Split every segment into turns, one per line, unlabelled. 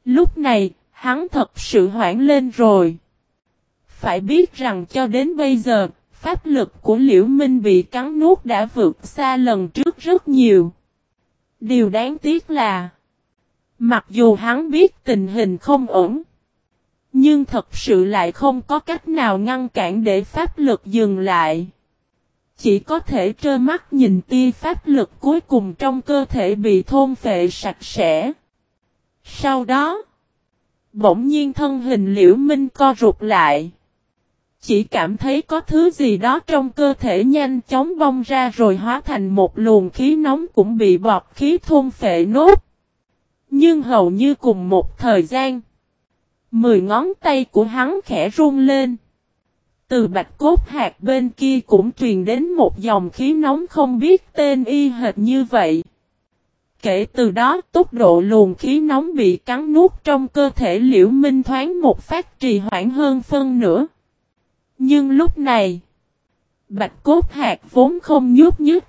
Lúc này, hắn thật sự hoảng lên rồi. Phải biết rằng cho đến bây giờ, pháp lực của Liễu Minh bị cắn nuốt đã vượt xa lần trước rất nhiều. Điều đáng tiếc là, mặc dù hắn biết tình hình không ổn, nhưng thật sự lại không có cách nào ngăn cản để pháp lực dừng lại. Chỉ có thể trơ mắt nhìn tia pháp lực cuối cùng trong cơ thể bị thôn phệ sạch sẽ. Sau đó, bỗng nhiên thân hình Liễu Minh co rụt lại. Chỉ cảm thấy có thứ gì đó trong cơ thể nhanh chóng bong ra rồi hóa thành một luồng khí nóng cũng bị bọt khí thôn phệ nốt. Nhưng hầu như cùng một thời gian, 10 ngón tay của hắn khẽ run lên. Từ bạch cốt hạt bên kia cũng truyền đến một dòng khí nóng không biết tên y hệt như vậy. Kể từ đó tốc độ luồng khí nóng bị cắn nuốt trong cơ thể Liễu Minh thoáng một phát trì hoãn hơn phân nửa. Nhưng lúc này, bạch cốt hạt vốn không nhúc nhích,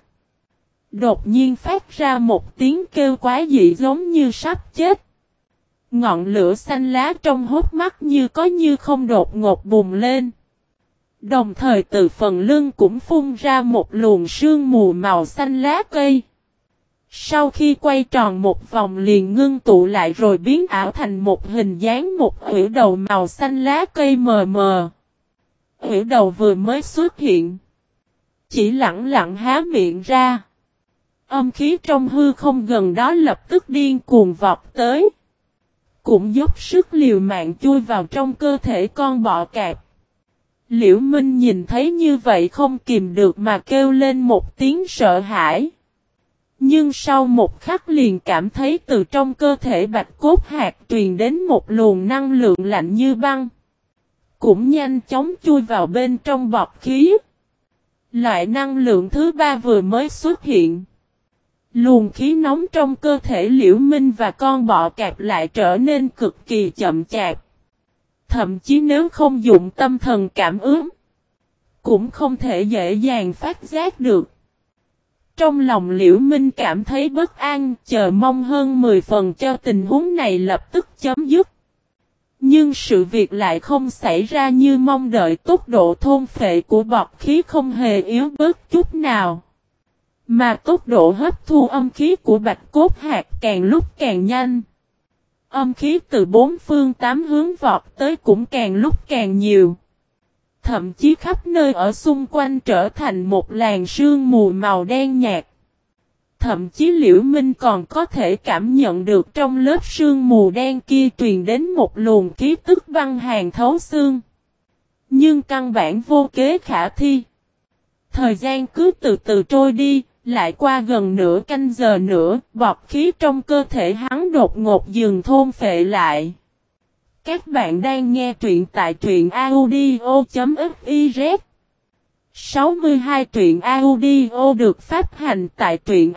đột nhiên phát ra một tiếng kêu quái dị giống như sắp chết. Ngọn lửa xanh lá trong hốc mắt như có như không đột ngột bùng lên. Đồng thời từ phần lưng cũng phun ra một luồng sương mù màu xanh lá cây. Sau khi quay tròn một vòng liền ngưng tụ lại rồi biến ảo thành một hình dáng một hủy đầu màu xanh lá cây mờ mờ. Hủy đầu vừa mới xuất hiện, chỉ lặng lặng há miệng ra. Âm khí trong hư không gần đó lập tức điên cuồng vọt tới. Cũng dốc sức liều mạng chui vào trong cơ thể con bọ cạp. Liễu Minh nhìn thấy như vậy không kìm được mà kêu lên một tiếng sợ hãi. Nhưng sau một khắc liền cảm thấy từ trong cơ thể bạch cốt hạt truyền đến một luồng năng lượng lạnh như băng. Cũng nhanh chóng chui vào bên trong bọt khí. Loại năng lượng thứ ba vừa mới xuất hiện. Luồng khí nóng trong cơ thể Liễu Minh và con bọ cạp lại trở nên cực kỳ chậm chạp. Thậm chí nếu không dụng tâm thần cảm ứng, cũng không thể dễ dàng phát giác được. Trong lòng Liễu Minh cảm thấy bất an, chờ mong hơn 10 phần cho tình huống này lập tức chấm dứt. Nhưng sự việc lại không xảy ra như mong đợi, tốc độ thôn phệ của bọt khí không hề yếu bớt chút nào. Mà tốc độ hấp thu âm khí của bạch cốt hạt càng lúc càng nhanh. Âm khí từ bốn phương tám hướng vọt tới cũng càng lúc càng nhiều. Thậm chí khắp nơi ở xung quanh trở thành một làn sương mù màu đen nhạt. Thậm chí Liễu Minh còn có thể cảm nhận được trong lớp sương mù đen kia truyền đến một luồng khí tức băng hàn thấu xương. Nhưng căn bản vô kế khả thi. Thời gian cứ từ từ trôi đi, lại qua gần nửa canh giờ nữa, bọt khí trong cơ thể hắn đột ngột dừng thôn phệ lại. Các bạn đang nghe truyện tại truyện audio.fiz 62 truyện audio được phát hành tại truyện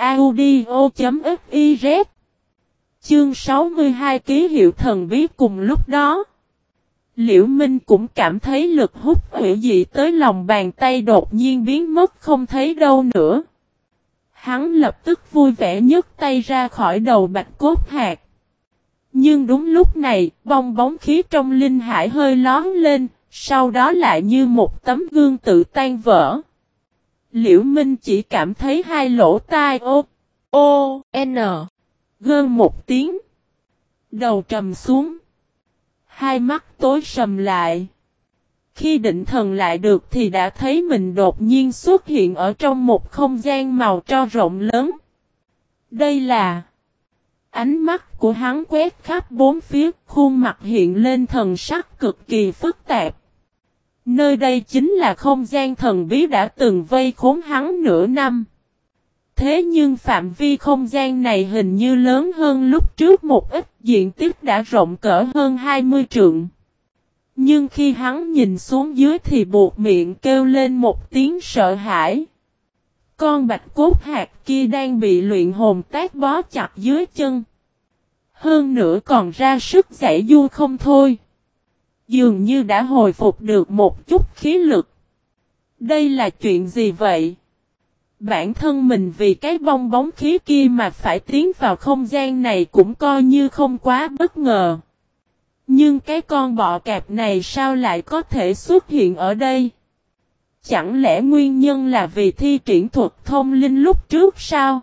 audio.fiz. Chương 62 ký hiệu thần bí. Cùng lúc đó, Liễu Minh cũng cảm thấy lực hút hủy dị tới lòng bàn tay đột nhiên biến mất không thấy đâu nữa. Hắn lập tức vui vẻ nhấc tay ra khỏi đầu bạch cốt hạt. Nhưng đúng lúc này, bong bóng khí trong linh hải hơi lón lên, sau đó lại như một tấm gương tự tan vỡ. Liễu Minh chỉ cảm thấy hai lỗ tai gơn một tiếng. Đầu trầm xuống. Hai mắt tối sầm lại. Khi định thần lại được thì đã thấy mình đột nhiên xuất hiện ở trong một không gian màu tro rộng lớn. Đây là... Ánh mắt của hắn quét khắp bốn phía, khuôn mặt hiện lên thần sắc cực kỳ phức tạp. Nơi đây chính là không gian thần bí đã từng vây khốn hắn nửa năm. Thế nhưng phạm vi không gian này hình như lớn hơn lúc trước một ít, diện tích đã rộng cỡ hơn 20 trượng. Nhưng khi hắn nhìn xuống dưới thì buột miệng kêu lên một tiếng sợ hãi. Con bạch cốt hạt kia đang bị luyện hồn tác bó chặt dưới chân. Hơn nữa còn ra sức giãy giụa không thôi. Dường như đã hồi phục được một chút khí lực. Đây là chuyện gì vậy? Bản thân mình vì cái bong bóng khí kia mà phải tiến vào không gian này cũng coi như không quá bất ngờ. Nhưng cái con bọ cạp này sao lại có thể xuất hiện ở đây? Chẳng lẽ nguyên nhân là vì thi triển thuật thông linh lúc trước sao?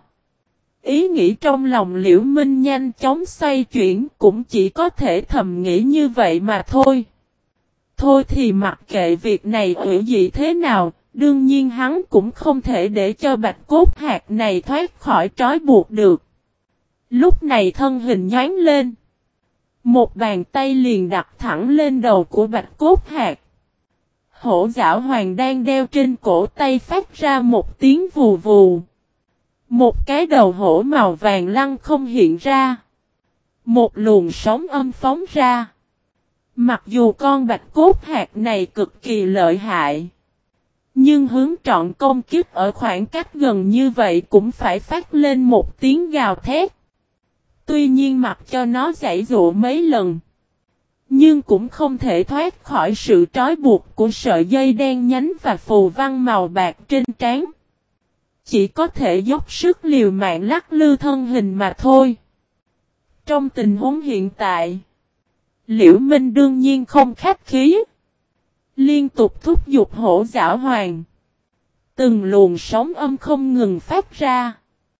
Ý nghĩ trong lòng Liễu Minh nhanh chóng xoay chuyển, cũng chỉ có thể thầm nghĩ như vậy mà thôi. Thôi thì mặc kệ việc này hữu dị thế nào, đương nhiên hắn cũng không thể để cho bạch cốt hạt này thoát khỏi trói buộc được. Lúc này thân hình nhoáng lên. Một bàn tay liền đặt thẳng lên đầu của bạch cốt hạt. Hổ giảo hoàng đang đeo trên cổ tay phát ra một tiếng vù vù. Một cái đầu hổ màu vàng lăng không hiện ra. Một luồng sóng âm phóng ra. Mặc dù con bạch cốt hạt này cực kỳ lợi hại, nhưng hướng trọn công kích ở khoảng cách gần như vậy cũng phải phát lên một tiếng gào thét. Tuy nhiên mặc cho nó giãy giụa mấy lần, nhưng cũng không thể thoát khỏi sự trói buộc của sợi dây đen nhánh và phù văn màu bạc trên trán. Chỉ có thể dốc sức liều mạng lắc lư thân hình mà thôi. Trong tình huống hiện tại, Liễu Minh đương nhiên không khách khí. Liên tục thúc giục hổ giảo hoàng. Từng luồng sóng âm không ngừng phát ra.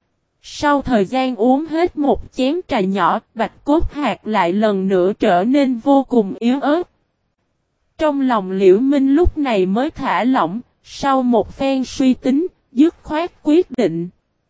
Sau thời gian uống hết một chén trà nhỏ, bạch cốt hạt lại lần nữa trở nên vô cùng yếu ớt. Trong lòng Liễu Minh lúc này mới thả lỏng, sau một phen suy tính, dứt khoát quyết định.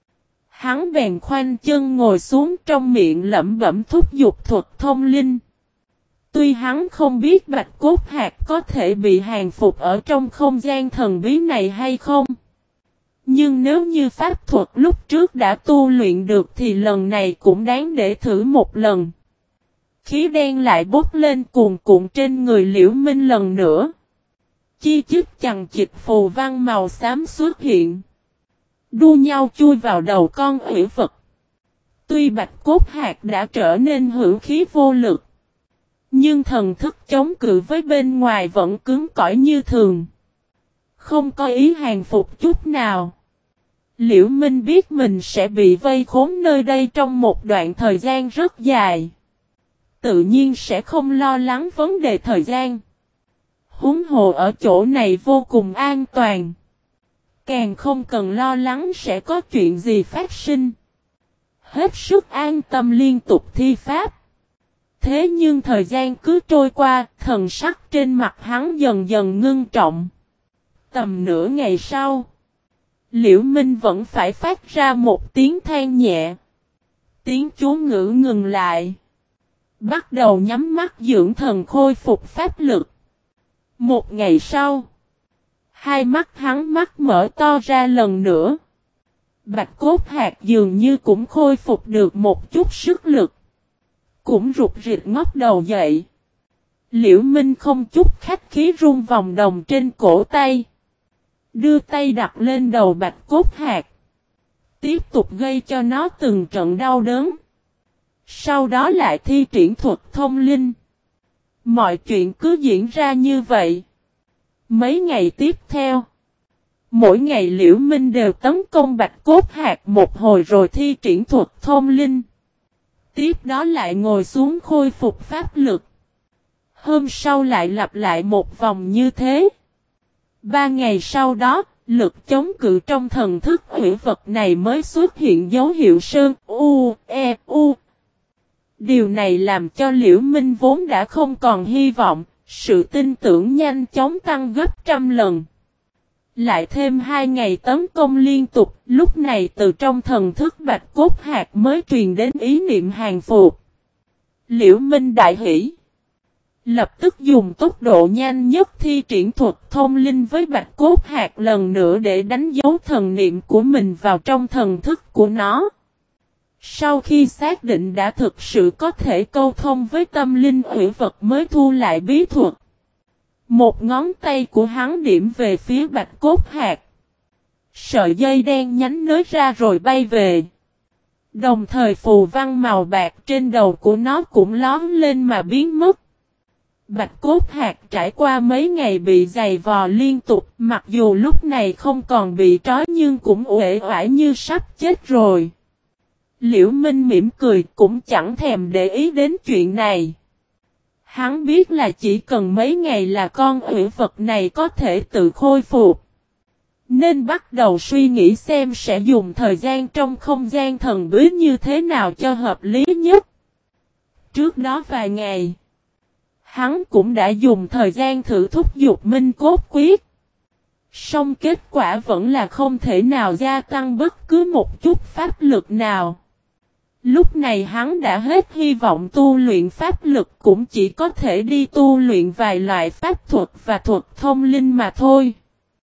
Hắn bèn khoanh chân ngồi xuống, trong miệng lẩm bẩm thúc giục thuật thông linh. Tuy hắn không biết bạch cốt hạt có thể bị hàng phục ở trong không gian thần bí này hay không, nhưng nếu như pháp thuật lúc trước đã tu luyện được thì lần này cũng đáng để thử một lần. Khí đen lại bốc lên cuồn cuộn trên người Liễu Minh lần nữa. Chi chít chằng chịt phù văn màu xám xuất hiện, đua nhau chui vào đầu con ủy vật. Tuy bạch cốt hạt đã trở nên hữu khí vô lực, nhưng thần thức chống cự với bên ngoài vẫn cứng cỏi như thường, không có ý hàng phục chút nào. Liễu Minh biết mình sẽ bị vây khốn nơi đây trong một đoạn thời gian rất dài, tự nhiên sẽ không lo lắng vấn đề thời gian. Huống hồ ở chỗ này vô cùng an toàn, càng không cần lo lắng sẽ có chuyện gì phát sinh. Hết sức an tâm liên tục thi pháp. Thế nhưng thời gian cứ trôi qua, thần sắc trên mặt hắn dần dần ngưng trọng. Tầm nửa ngày sau, Liễu Minh vẫn phải phát ra một tiếng than nhẹ. Tiếng chú ngữ ngừng lại. Bắt đầu nhắm mắt dưỡng thần khôi phục pháp lực. Một ngày sau, hai mắt hắn mắt mở to ra lần nữa. Bạch cốt hạt dường như cũng khôi phục được một chút sức lực, cũng rụt rịch ngóc đầu dậy. Liễu Minh không chút khách khí rung vòng đồng trên cổ tay, đưa tay đặt lên đầu bạch cốt hạt, tiếp tục gây cho nó từng trận đau đớn. Sau đó lại thi triển thuật thông linh. Mọi chuyện cứ diễn ra như vậy. Mấy ngày tiếp theo, mỗi ngày Liễu Minh đều tấn công bạch cốt hạt một hồi rồi thi triển thuật thông linh. Tiếp đó lại ngồi xuống khôi phục pháp lực. Hôm sau lại lặp lại một vòng như thế. 3 ngày sau đó, lực chống cự trong thần thức hủy vật này mới xuất hiện dấu hiệu sơn u. Điều này làm cho Liễu Minh vốn đã không còn hy vọng, sự tin tưởng nhanh chóng tăng gấp trăm lần. Lại thêm 2 ngày tấn công liên tục, lúc này từ trong thần thức bạch cốt hạt mới truyền đến ý niệm hàng phục. Liễu Minh đại hỉ, lập tức dùng tốc độ nhanh nhất thi triển thuật thông linh với bạch cốt hạt lần nữa để đánh dấu thần niệm của mình vào trong thần thức của nó. Sau khi xác định đã thực sự có thể câu thông với tâm linh hủy vật mới thu lại bí thuật. Một ngón tay của hắn điểm về phía bạch cốt hạt. Sợi dây đen nhánh nới ra rồi bay về. Đồng thời phù văn màu bạc trên đầu của nó cũng lóm lên mà biến mất. Bạch cốt hạt trải qua mấy ngày bị giày vò liên tục, mặc dù lúc này không còn bị trói nhưng cũng uể oải như sắp chết rồi. Liễu Minh mỉm cười cũng chẳng thèm để ý đến chuyện này. Hắn biết là chỉ cần mấy ngày là con ủy vật này có thể tự khôi phục. Nên bắt đầu suy nghĩ xem sẽ dùng thời gian trong không gian thần bí như thế nào cho hợp lý nhất. Trước đó vài ngày, hắn cũng đã dùng thời gian thử thúc giục minh cốt quyết. Song kết quả vẫn là không thể nào gia tăng bất cứ một chút pháp lực nào. Lúc này hắn đã hết hy vọng tu luyện pháp lực, cũng chỉ có thể đi tu luyện vài loại pháp thuật và thuật thông linh mà thôi.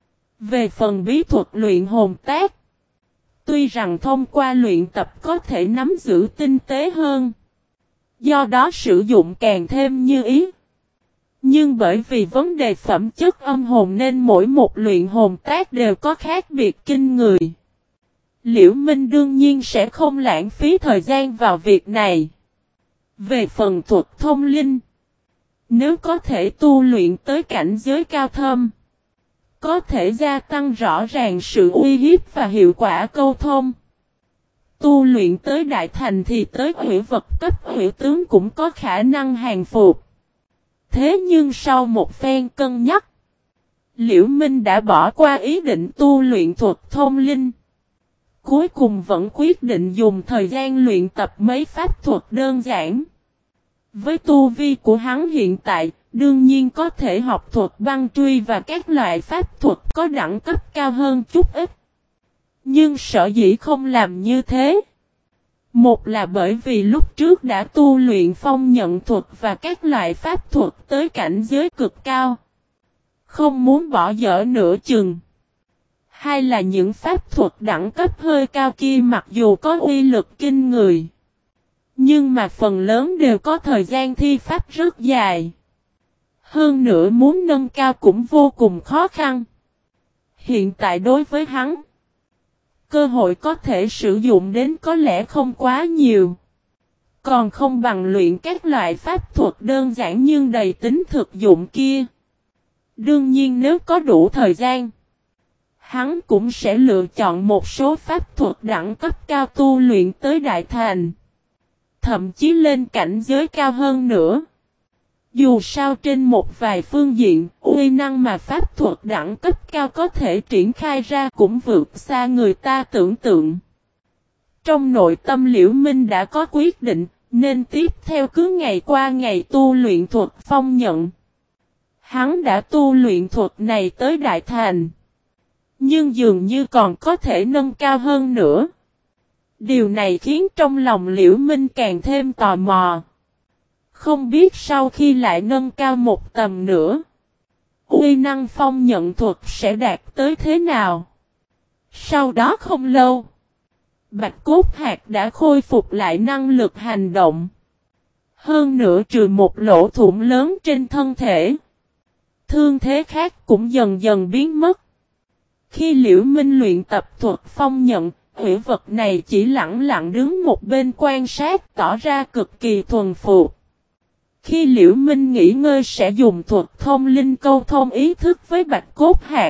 Về phần bí thuật luyện hồn tác, tuy rằng thông qua luyện tập có thể nắm giữ tinh tế hơn, do đó sử dụng càng thêm như ý. Nhưng bởi vì vấn đề phẩm chất âm hồn nên mỗi một luyện hồn tác đều có khác biệt kinh người. Liễu Minh đương nhiên sẽ không lãng phí thời gian vào việc này. Về phần thuật thông linh, nếu có thể tu luyện tới cảnh giới cao thâm, có thể gia tăng rõ ràng sự uy hiếp và hiệu quả câu thông. Tu luyện tới đại thành thì tới hủy vật cấp hủy tướng cũng có khả năng hàng phục. Thế nhưng sau một phen cân nhắc, Liễu Minh đã bỏ qua ý định tu luyện thuật thông linh. Cuối cùng vẫn quyết định dùng thời gian luyện tập mấy pháp thuật đơn giản. Với tu vi của hắn hiện tại, đương nhiên có thể học thuật băng truy và các loại pháp thuật có đẳng cấp cao hơn chút ít. Nhưng sở dĩ không làm như thế. Một là bởi vì lúc trước đã tu luyện phong nhận thuật và các loại pháp thuật tới cảnh giới cực cao. Không muốn bỏ dở nửa chừng. Hai là những pháp thuật đẳng cấp hơi cao kia mặc dù có uy lực kinh người, nhưng mà phần lớn đều có thời gian thi pháp rất dài. Hơn nữa muốn nâng cao cũng vô cùng khó khăn. Hiện tại đối với hắn, cơ hội có thể sử dụng đến có lẽ không quá nhiều. Còn không bằng luyện các loại pháp thuật đơn giản nhưng đầy tính thực dụng kia. Đương nhiên nếu có đủ thời gian, hắn cũng sẽ lựa chọn một số pháp thuật đẳng cấp cao tu luyện tới đại thành. Thậm chí lên cảnh giới cao hơn nữa. Dù sao trên một vài phương diện, uy năng mà pháp thuật đẳng cấp cao có thể triển khai ra cũng vượt xa người ta tưởng tượng. Trong nội tâm Liễu Minh đã có quyết định, nên tiếp theo cứ ngày qua ngày tu luyện thuật phong nhận. Hắn đã tu luyện thuật này tới đại thành. Nhưng dường như còn có thể nâng cao hơn nữa. Điều này khiến trong lòng Liễu Minh càng thêm tò mò. Không biết sau khi lại nâng cao một tầm nữa, uy năng phong nhận thuật sẽ đạt tới thế nào? Sau đó không lâu, Bạch Cốt Hạc đã khôi phục lại năng lực hành động. Hơn nữa trừ một lỗ thủng lớn trên thân thể, thương thế khác cũng dần dần biến mất. Khi Liễu Minh luyện tập thuật phong nhận, hủy vật này chỉ lặng lặng đứng một bên quan sát, tỏ ra cực kỳ thuần phục. Khi Liễu Minh nghỉ ngơi sẽ dùng thuật thông linh câu thông ý thức với Bạch Cốt Hạc.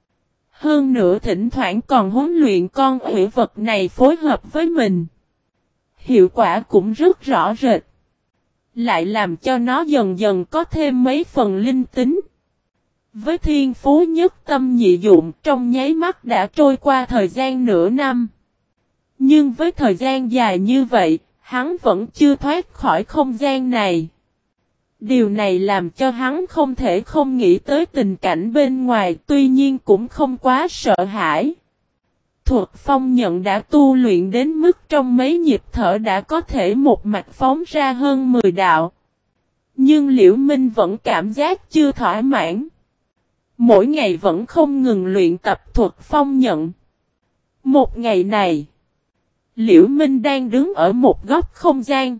Hơn nữa thỉnh thoảng còn huấn luyện con hủy vật này phối hợp với mình. Hiệu quả cũng rất rõ rệt. Lại làm cho nó dần dần có thêm mấy phần linh tính. Với thiên phú nhất tâm nhị dụng trong nháy mắt đã trôi qua thời gian nửa năm. Nhưng với thời gian dài như vậy, hắn vẫn chưa thoát khỏi không gian này. Điều này làm cho hắn không thể không nghĩ tới tình cảnh bên ngoài, tuy nhiên cũng không quá sợ hãi. Thuật phong nhận đã tu luyện đến mức trong mấy nhịp thở đã có thể một mạch phóng ra hơn 10 đạo. Nhưng Liễu Minh vẫn cảm giác chưa thỏa mãn. Mỗi ngày vẫn không ngừng luyện tập thuật phong nhận. Một ngày này, Liễu Minh đang đứng ở một góc không gian.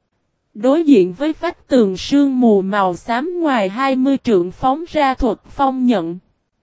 Đối diện với vách tường sương mù màu xám ngoài 20 trượng phóng ra thuật phong nhận.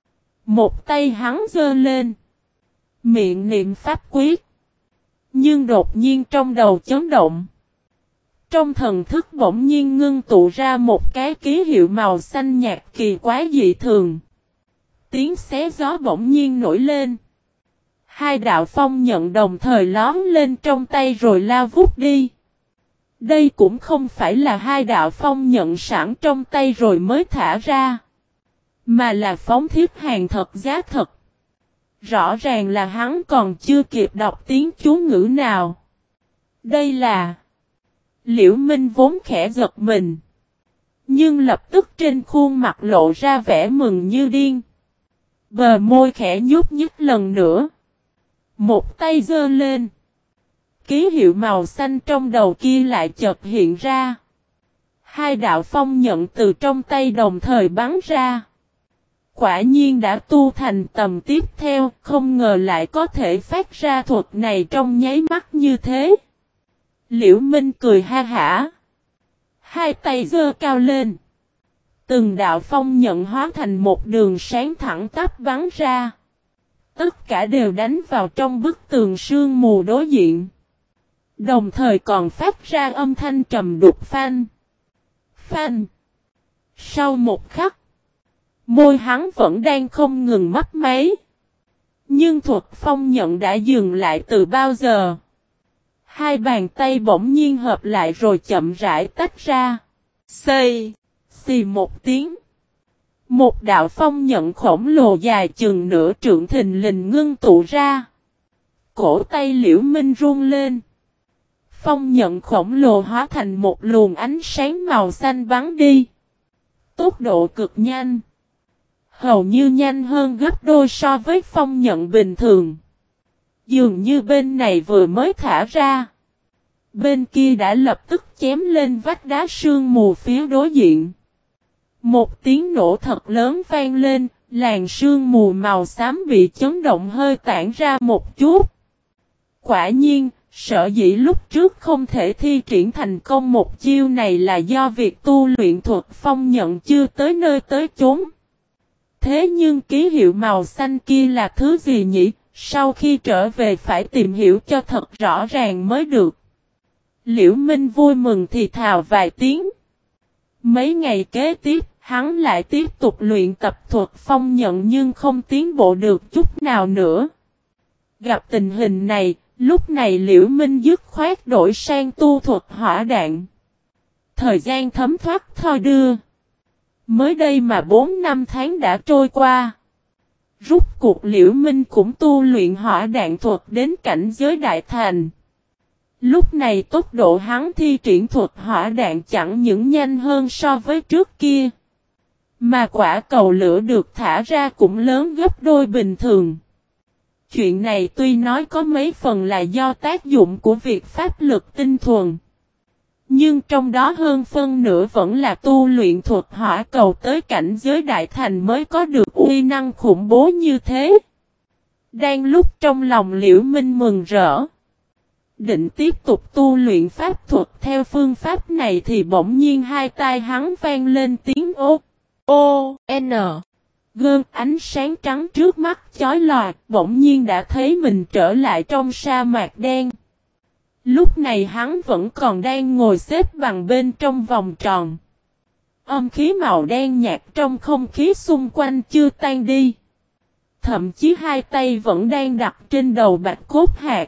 Một tay hắn giơ lên. Miệng niệm pháp quyết. Nhưng đột nhiên trong đầu chấn động. Trong thần thức bỗng nhiên ngưng tụ ra một cái ký hiệu màu xanh nhạt kỳ quái dị thường. Tiếng xé gió bỗng nhiên nổi lên. Hai đạo phong nhận đồng thời lóm lên trong tay rồi lao vút đi. Đây cũng không phải là hai đạo phong nhận sẵn trong tay rồi mới thả ra, mà là phóng thiết hàng thật giá thật. Rõ ràng là hắn còn chưa kịp đọc tiếng chú ngữ nào. Đây là... Liễu Minh vốn khẽ giật mình, nhưng lập tức trên khuôn mặt lộ ra vẻ mừng như điên. Bờ môi khẽ nhúc nhích lần nữa. Một tay giơ lên. Ký hiệu màu xanh trong đầu kia lại chợt hiện ra. Hai đạo phong nhận từ trong tay đồng thời bắn ra. Quả nhiên đã tu thành tầm tiếp theo, không ngờ lại có thể phát ra thuật này trong nháy mắt như thế. Liễu Minh cười ha hả. Hai tay giơ cao lên. Từng đạo phong nhận hóa thành một đường sáng thẳng tắp bắn ra. Tất cả đều đánh vào trong bức tường sương mù đối diện. Đồng thời còn phát ra âm thanh trầm đục phanh. Phanh. Sau một khắc, môi hắn vẫn đang không ngừng mấp máy. Nhưng thuật phong nhận đã dừng lại từ bao giờ. Hai bàn tay bỗng nhiên hợp lại rồi chậm rãi tách ra. Xì một tiếng. Một đạo phong nhận khổng lồ dài chừng nửa trượng thình lình ngưng tụ ra. Cổ tay Liễu Minh run lên. Phong nhận khổng lồ hóa thành một luồng ánh sáng màu xanh bắn đi. Tốc độ cực nhanh. Hầu như nhanh hơn gấp đôi so với phong nhận bình thường. Dường như bên này vừa mới thả ra. Bên kia đã lập tức chém lên vách đá sương mù phía đối diện. Một tiếng nổ thật lớn vang lên, làn sương mù màu xám bị chấn động hơi tản ra một chút. Quả nhiên, sở dĩ lúc trước không thể thi triển thành công một chiêu này là do việc tu luyện thuật phong nhận chưa tới nơi tới chốn. Thế nhưng ký hiệu màu xanh kia là thứ gì nhỉ? Sau khi trở về phải tìm hiểu cho thật rõ ràng mới được. Liễu Minh vui mừng thì thào vài tiếng. Mấy ngày kế tiếp, hắn lại tiếp tục luyện tập thuật phong nhận nhưng không tiến bộ được chút nào nữa. Gặp tình hình này, lúc này Liễu Minh dứt khoát đổi sang tu thuật hỏa đạn. Thời gian thấm thoát thoi đưa. Mới đây mà 4 năm tháng đã trôi qua. Rút cuộc Liễu Minh cũng tu luyện hỏa đạn thuật đến cảnh giới đại thành. Lúc này tốc độ hắn thi triển thuật hỏa đạn chẳng những nhanh hơn so với trước kia. Mà quả cầu lửa được thả ra cũng lớn gấp đôi bình thường. Chuyện này tuy nói có mấy phần là do tác dụng của việc pháp lực tinh thuần. Nhưng trong đó hơn phân nửa vẫn là tu luyện thuật hỏa cầu tới cảnh giới đại thành mới có được uy năng khủng bố như thế. Đang lúc trong lòng Liễu Minh mừng rỡ. Định tiếp tục tu luyện pháp thuật theo phương pháp này thì bỗng nhiên hai tai hắn vang lên tiếng O-N. Gương ánh sáng trắng trước mắt chói lòa, bỗng nhiên đã thấy mình trở lại trong sa mạc đen. Lúc này hắn vẫn còn đang ngồi xếp bằng bên trong vòng tròn. Âm khí màu đen nhạt trong không khí xung quanh chưa tan đi. Thậm chí hai tay vẫn đang đặt trên đầu bạch cốt hạt.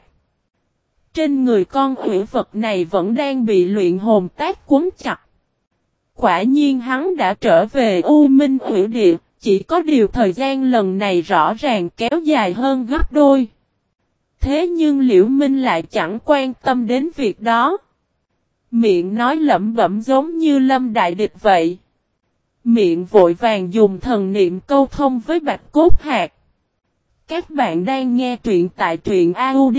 Trên người con ủy vật này vẫn đang bị luyện hồn tác cuốn chặt. Quả nhiên hắn đã trở về U Minh Ủy Địa, chỉ có điều thời gian lần này rõ ràng kéo dài hơn gấp đôi. Thế nhưng Liễu Minh lại chẳng quan tâm đến việc đó. Miệng nói lẩm bẩm giống như lâm đại địch vậy. Miệng vội vàng dùng thần niệm câu thông với bạch cốt hạt. Các bạn đang nghe truyện tại truyện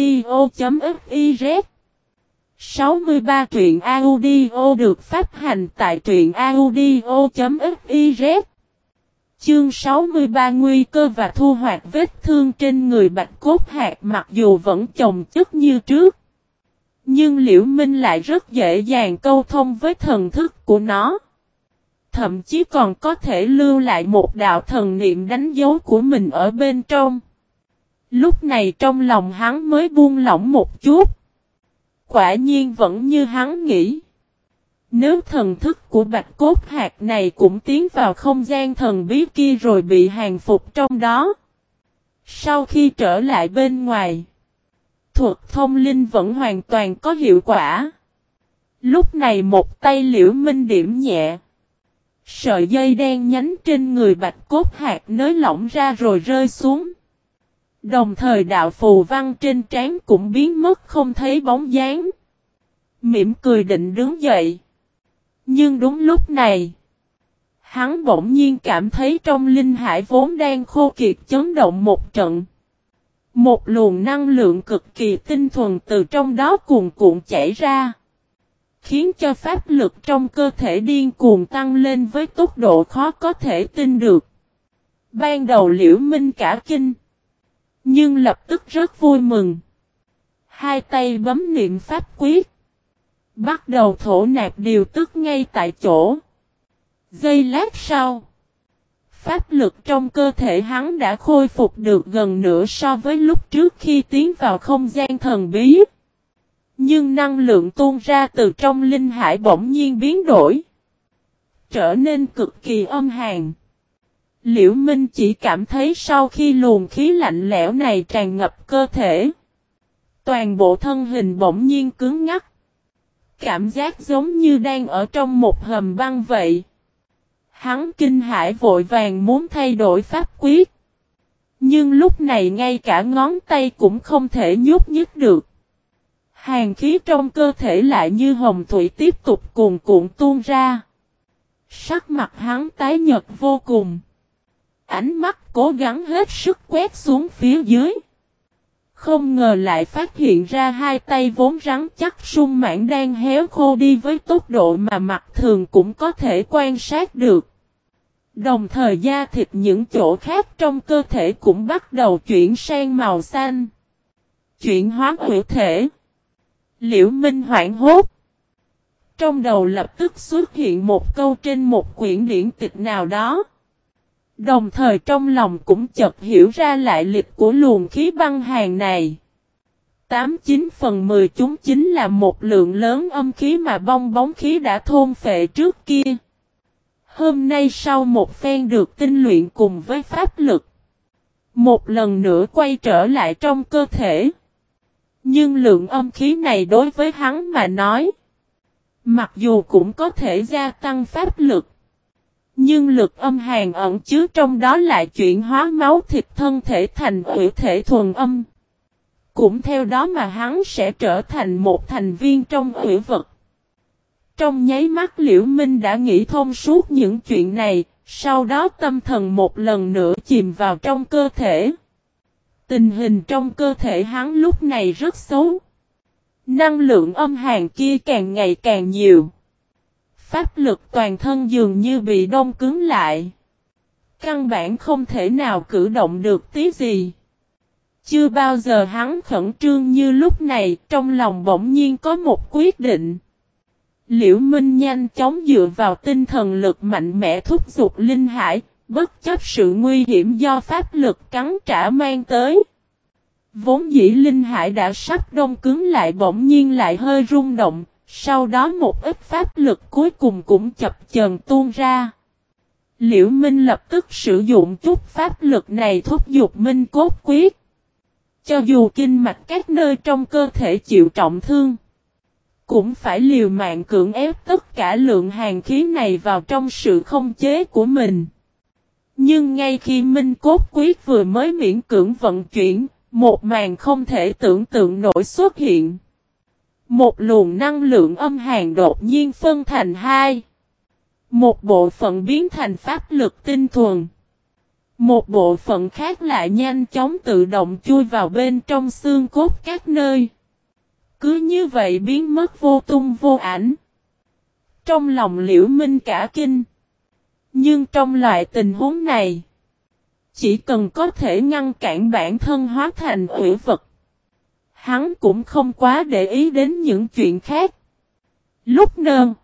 audio.fiz 63 truyện audio được phát hành tại truyện audio.fiz. Chương 63 nguy cơ và thu hoạch vết thương trên người bạch cốt hạt mặc dù vẫn chồng chất như trước. Nhưng Liễu Minh lại rất dễ dàng câu thông với thần thức của nó. Thậm chí còn có thể lưu lại một đạo thần niệm đánh dấu của mình ở bên trong. Lúc này trong lòng hắn mới buông lỏng một chút. Quả nhiên vẫn như hắn nghĩ. Nếu thần thức của bạch cốt hạt này cũng tiến vào không gian thần bí kia rồi bị hàng phục trong đó. Sau khi trở lại bên ngoài, thuật thông linh vẫn hoàn toàn có hiệu quả. Lúc này một tay Liễu Minh điểm nhẹ. Sợi dây đen nhánh trên người bạch cốt hạt nới lỏng ra rồi rơi xuống. Đồng thời đạo phù văn trên trán cũng biến mất không thấy bóng dáng. Mỉm cười định đứng dậy. Nhưng đúng lúc này, hắn bỗng nhiên cảm thấy trong linh hải vốn đang khô kiệt chấn động một trận. Một luồng năng lượng cực kỳ tinh thuần từ trong đó cuồn cuộn chảy ra, khiến cho pháp lực trong cơ thể điên cuồng tăng lên với tốc độ khó có thể tin được. Ban đầu Liễu Minh cả kinh, nhưng lập tức rất vui mừng. Hai tay bấm niệm pháp quyết, bắt đầu thổ nạp điều tức ngay tại chỗ. Giây lát sau, pháp lực trong cơ thể hắn đã khôi phục được gần nửa so với lúc trước khi tiến vào không gian thần bí. Nhưng năng lượng tuôn ra từ trong linh hải bỗng nhiên biến đổi, trở nên cực kỳ âm hàn. Liễu Minh chỉ cảm thấy sau khi luồng khí lạnh lẽo này tràn ngập cơ thể, toàn bộ thân hình bỗng nhiên cứng ngắc. Cảm giác giống như đang ở trong một hầm băng vậy. Hắn kinh hãi vội vàng muốn thay đổi pháp quyết. Nhưng lúc này ngay cả ngón tay cũng không thể nhúc nhích được. Hàn khí trong cơ thể lại như hồng thủy tiếp tục cuồn cuộn tuôn ra. Sắc mặt hắn tái nhợt vô cùng. Ánh mắt cố gắng hết sức quét xuống phía dưới. Không ngờ lại phát hiện ra hai tay vốn rắn chắc sung mãn đang héo khô đi với tốc độ mà mặt thường cũng có thể quan sát được. Đồng thời da thịt những chỗ khác trong cơ thể cũng bắt đầu chuyển sang màu xanh. Chuyển hóa hữu thể. Liễu Minh hoảng hốt. Trong đầu lập tức xuất hiện một câu trên một quyển điển tịch nào đó. Đồng thời trong lòng cũng chợt hiểu ra lại lịch của luồng khí băng hàn này. 89/10 chúng chính là một lượng lớn âm khí mà bong bóng khí đã thôn phệ trước kia. Hôm nay sau một phen được tinh luyện cùng với pháp lực, một lần nữa quay trở lại trong cơ thể. Nhưng lượng âm khí này đối với hắn mà nói, mặc dù cũng có thể gia tăng pháp lực, nhưng lực âm hàn ẩn chứa trong đó lại chuyển hóa máu thịt thân thể thành hữu thể thuần âm. Cũng theo đó mà hắn sẽ trở thành một thành viên trong hữu vật. Trong nháy mắt Liễu Minh đã nghĩ thông suốt những chuyện này, sau đó tâm thần một lần nữa chìm vào trong cơ thể. Tình hình trong cơ thể hắn lúc này rất xấu. Năng lượng âm hàn kia càng ngày càng nhiều. Pháp lực toàn thân dường như bị đông cứng lại. Căn bản không thể nào cử động được tí gì. Chưa bao giờ hắn khẩn trương như lúc này, trong lòng bỗng nhiên có một quyết định. Liễu Minh nhanh chóng dựa vào tinh thần lực mạnh mẽ thúc giục linh hải, bất chấp sự nguy hiểm do pháp lực cắn trả mang tới. Vốn dĩ linh hải đã sắp đông cứng lại bỗng nhiên lại hơi rung động, sau đó một ít pháp lực cuối cùng cũng chập chờn tuôn ra. Liễu Minh lập tức sử dụng chút pháp lực này thúc giục minh cốt quyết. Cho dù kinh mạch các nơi trong cơ thể chịu trọng thương, cũng phải liều mạng cưỡng ép tất cả lượng hàn khí này vào trong sự không chế của mình. Nhưng ngay khi minh cốt quyết vừa mới miễn cưỡng vận chuyển, một màn không thể tưởng tượng nổi xuất hiện. Một luồng năng lượng âm hàn đột nhiên phân thành hai. Một bộ phận biến thành pháp lực tinh thuần. Một bộ phận khác lại nhanh chóng tự động chui vào bên trong xương cốt các nơi. Cứ như vậy biến mất vô tung vô ảnh. Trong lòng Liễu Minh cả kinh. Nhưng trong loại tình huống này, chỉ cần có thể ngăn cản bản thân hóa thành hủy vật, hắn cũng không quá để ý đến những chuyện khác. Lúc nơn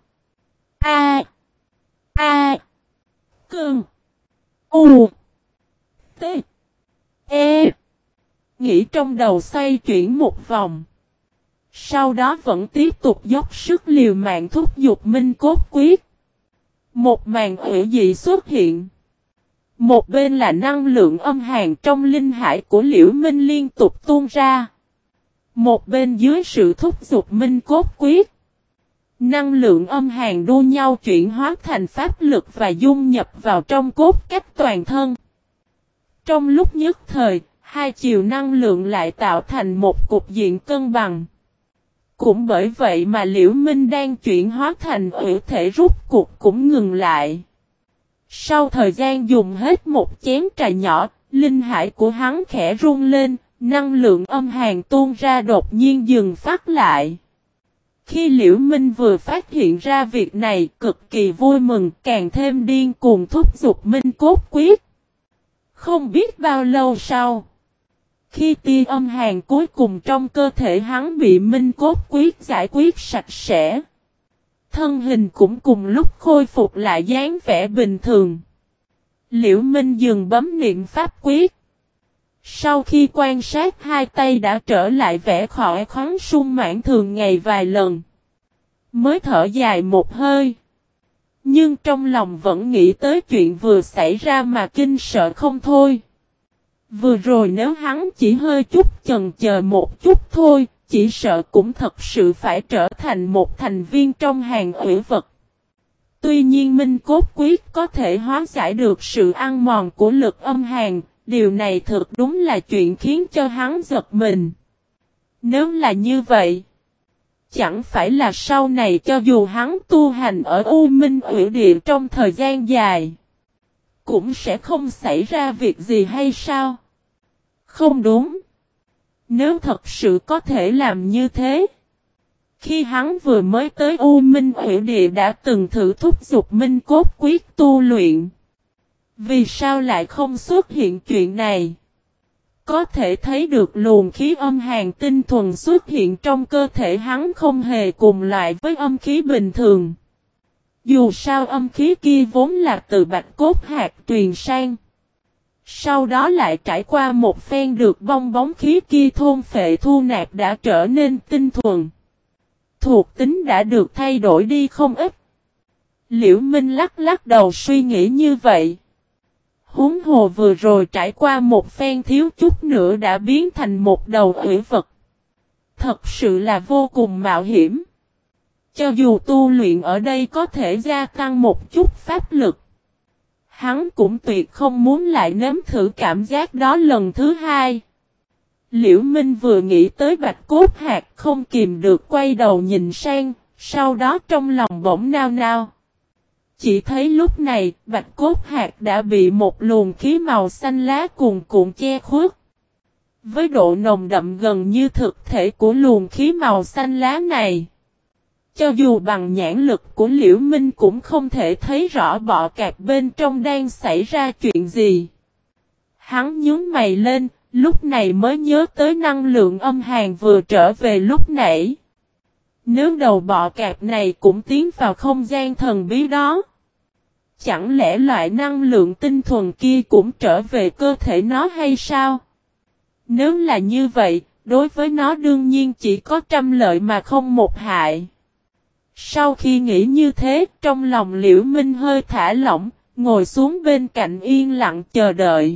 Cơn U T E nghĩ trong đầu xoay chuyển một vòng. Sau đó vẫn tiếp tục dốc sức liều mạng thúc giục minh cốt quyết. Một màn hủy dị xuất hiện. Một bên là năng lượng âm hàn trong linh hải của Liễu Minh liên tục tuôn ra. Một bên dưới sự thúc giục minh cốt quyết, Năng lượng âm hàn đua nhau chuyển hóa thành pháp lực và dung nhập vào trong cốt cách toàn thân. Trong lúc nhất thời, hai chiều năng lượng lại tạo thành một cục diện cân bằng. Cũng bởi vậy mà Liễu Minh đang chuyển hóa thành ủy thể rút cuộc cũng ngừng lại. Sau thời gian dùng hết một chén trà nhỏ, linh hải của hắn khẽ rung lên, năng lượng âm hàn tuôn ra đột nhiên dừng phát lại. Khi Liễu Minh vừa phát hiện ra việc này cực kỳ vui mừng, càng thêm điên cuồng thúc giục Minh Cốt Quyết. Không biết bao lâu sau, khi tia âm hàn cuối cùng trong cơ thể hắn bị Minh Cốt Quyết giải quyết sạch sẽ, thân hình cũng cùng lúc khôi phục lại dáng vẻ bình thường. Liễu Minh dừng bấm niệm pháp quyết. Sau khi quan sát hai tay đã trở lại vẻ khỏe khoắn sung mãn thường ngày vài lần, mới thở dài một hơi. Nhưng trong lòng vẫn nghĩ tới chuyện vừa xảy ra mà kinh sợ không thôi. Vừa rồi nếu hắn chỉ hơi chút chần chờ một chút thôi, chỉ sợ cũng thật sự phải trở thành một thành viên trong hàng ủy vật. Tuy nhiên Minh Cốt Quyết có thể hóa giải được sự ăn mòn của lực âm hàn, điều này thực đúng là chuyện khiến cho hắn giật mình. Nếu là như vậy, chẳng phải là sau này cho dù hắn tu hành ở U Minh Ủy Địa trong thời gian dài, cũng sẽ không xảy ra việc gì hay sao? Không đúng. Nếu thật sự có thể làm như thế, khi hắn vừa mới tới U Minh Ủy Địa đã từng thử thúc giục Minh Cốt Quyết tu luyện. Vì sao lại không xuất hiện chuyện này? Có thể thấy được luồng khí âm hàn tinh thuần xuất hiện trong cơ thể hắn không hề cùng loại với âm khí bình thường. Dù sao âm khí kia vốn là từ bạch cốt hạt truyền sang. Sau đó lại trải qua một phen được bong bóng khí kia thôn phệ thu nạp đã trở nên tinh thuần. Thuộc tính đã được thay đổi đi không ít. Liễu Minh lắc lắc đầu suy nghĩ như vậy. Huống hồ vừa rồi trải qua một phen thiếu chút nữa đã biến thành một đầu ủy vật. Thật sự là vô cùng mạo hiểm. Cho dù tu luyện ở đây có thể gia tăng một chút pháp lực, hắn cũng tuyệt không muốn lại nếm thử cảm giác đó lần thứ hai. Liễu Minh vừa nghĩ tới bạch cốt hạt không kìm được quay đầu nhìn sang, sau đó trong lòng bỗng nao nao. Chỉ thấy lúc này, bạch cốt hạt đã bị một luồng khí màu xanh lá cuồn cuộn che khuất. Với độ nồng đậm gần như thực thể của luồng khí màu xanh lá này, cho dù bằng nhãn lực của Liễu Minh cũng không thể thấy rõ bọ cạp bên trong đang xảy ra chuyện gì. Hắn nhướng mày lên, lúc này mới nhớ tới năng lượng âm hàn vừa trở về lúc nãy. Nếu đầu bọ cạp này cũng tiến vào không gian thần bí đó, chẳng lẽ loại năng lượng tinh thuần kia cũng trở về cơ thể nó hay sao? Nếu là như vậy, đối với nó đương nhiên chỉ có trăm lợi mà không một hại. Sau khi nghĩ như thế, trong lòng Liễu Minh hơi thả lỏng, ngồi xuống bên cạnh yên lặng chờ đợi.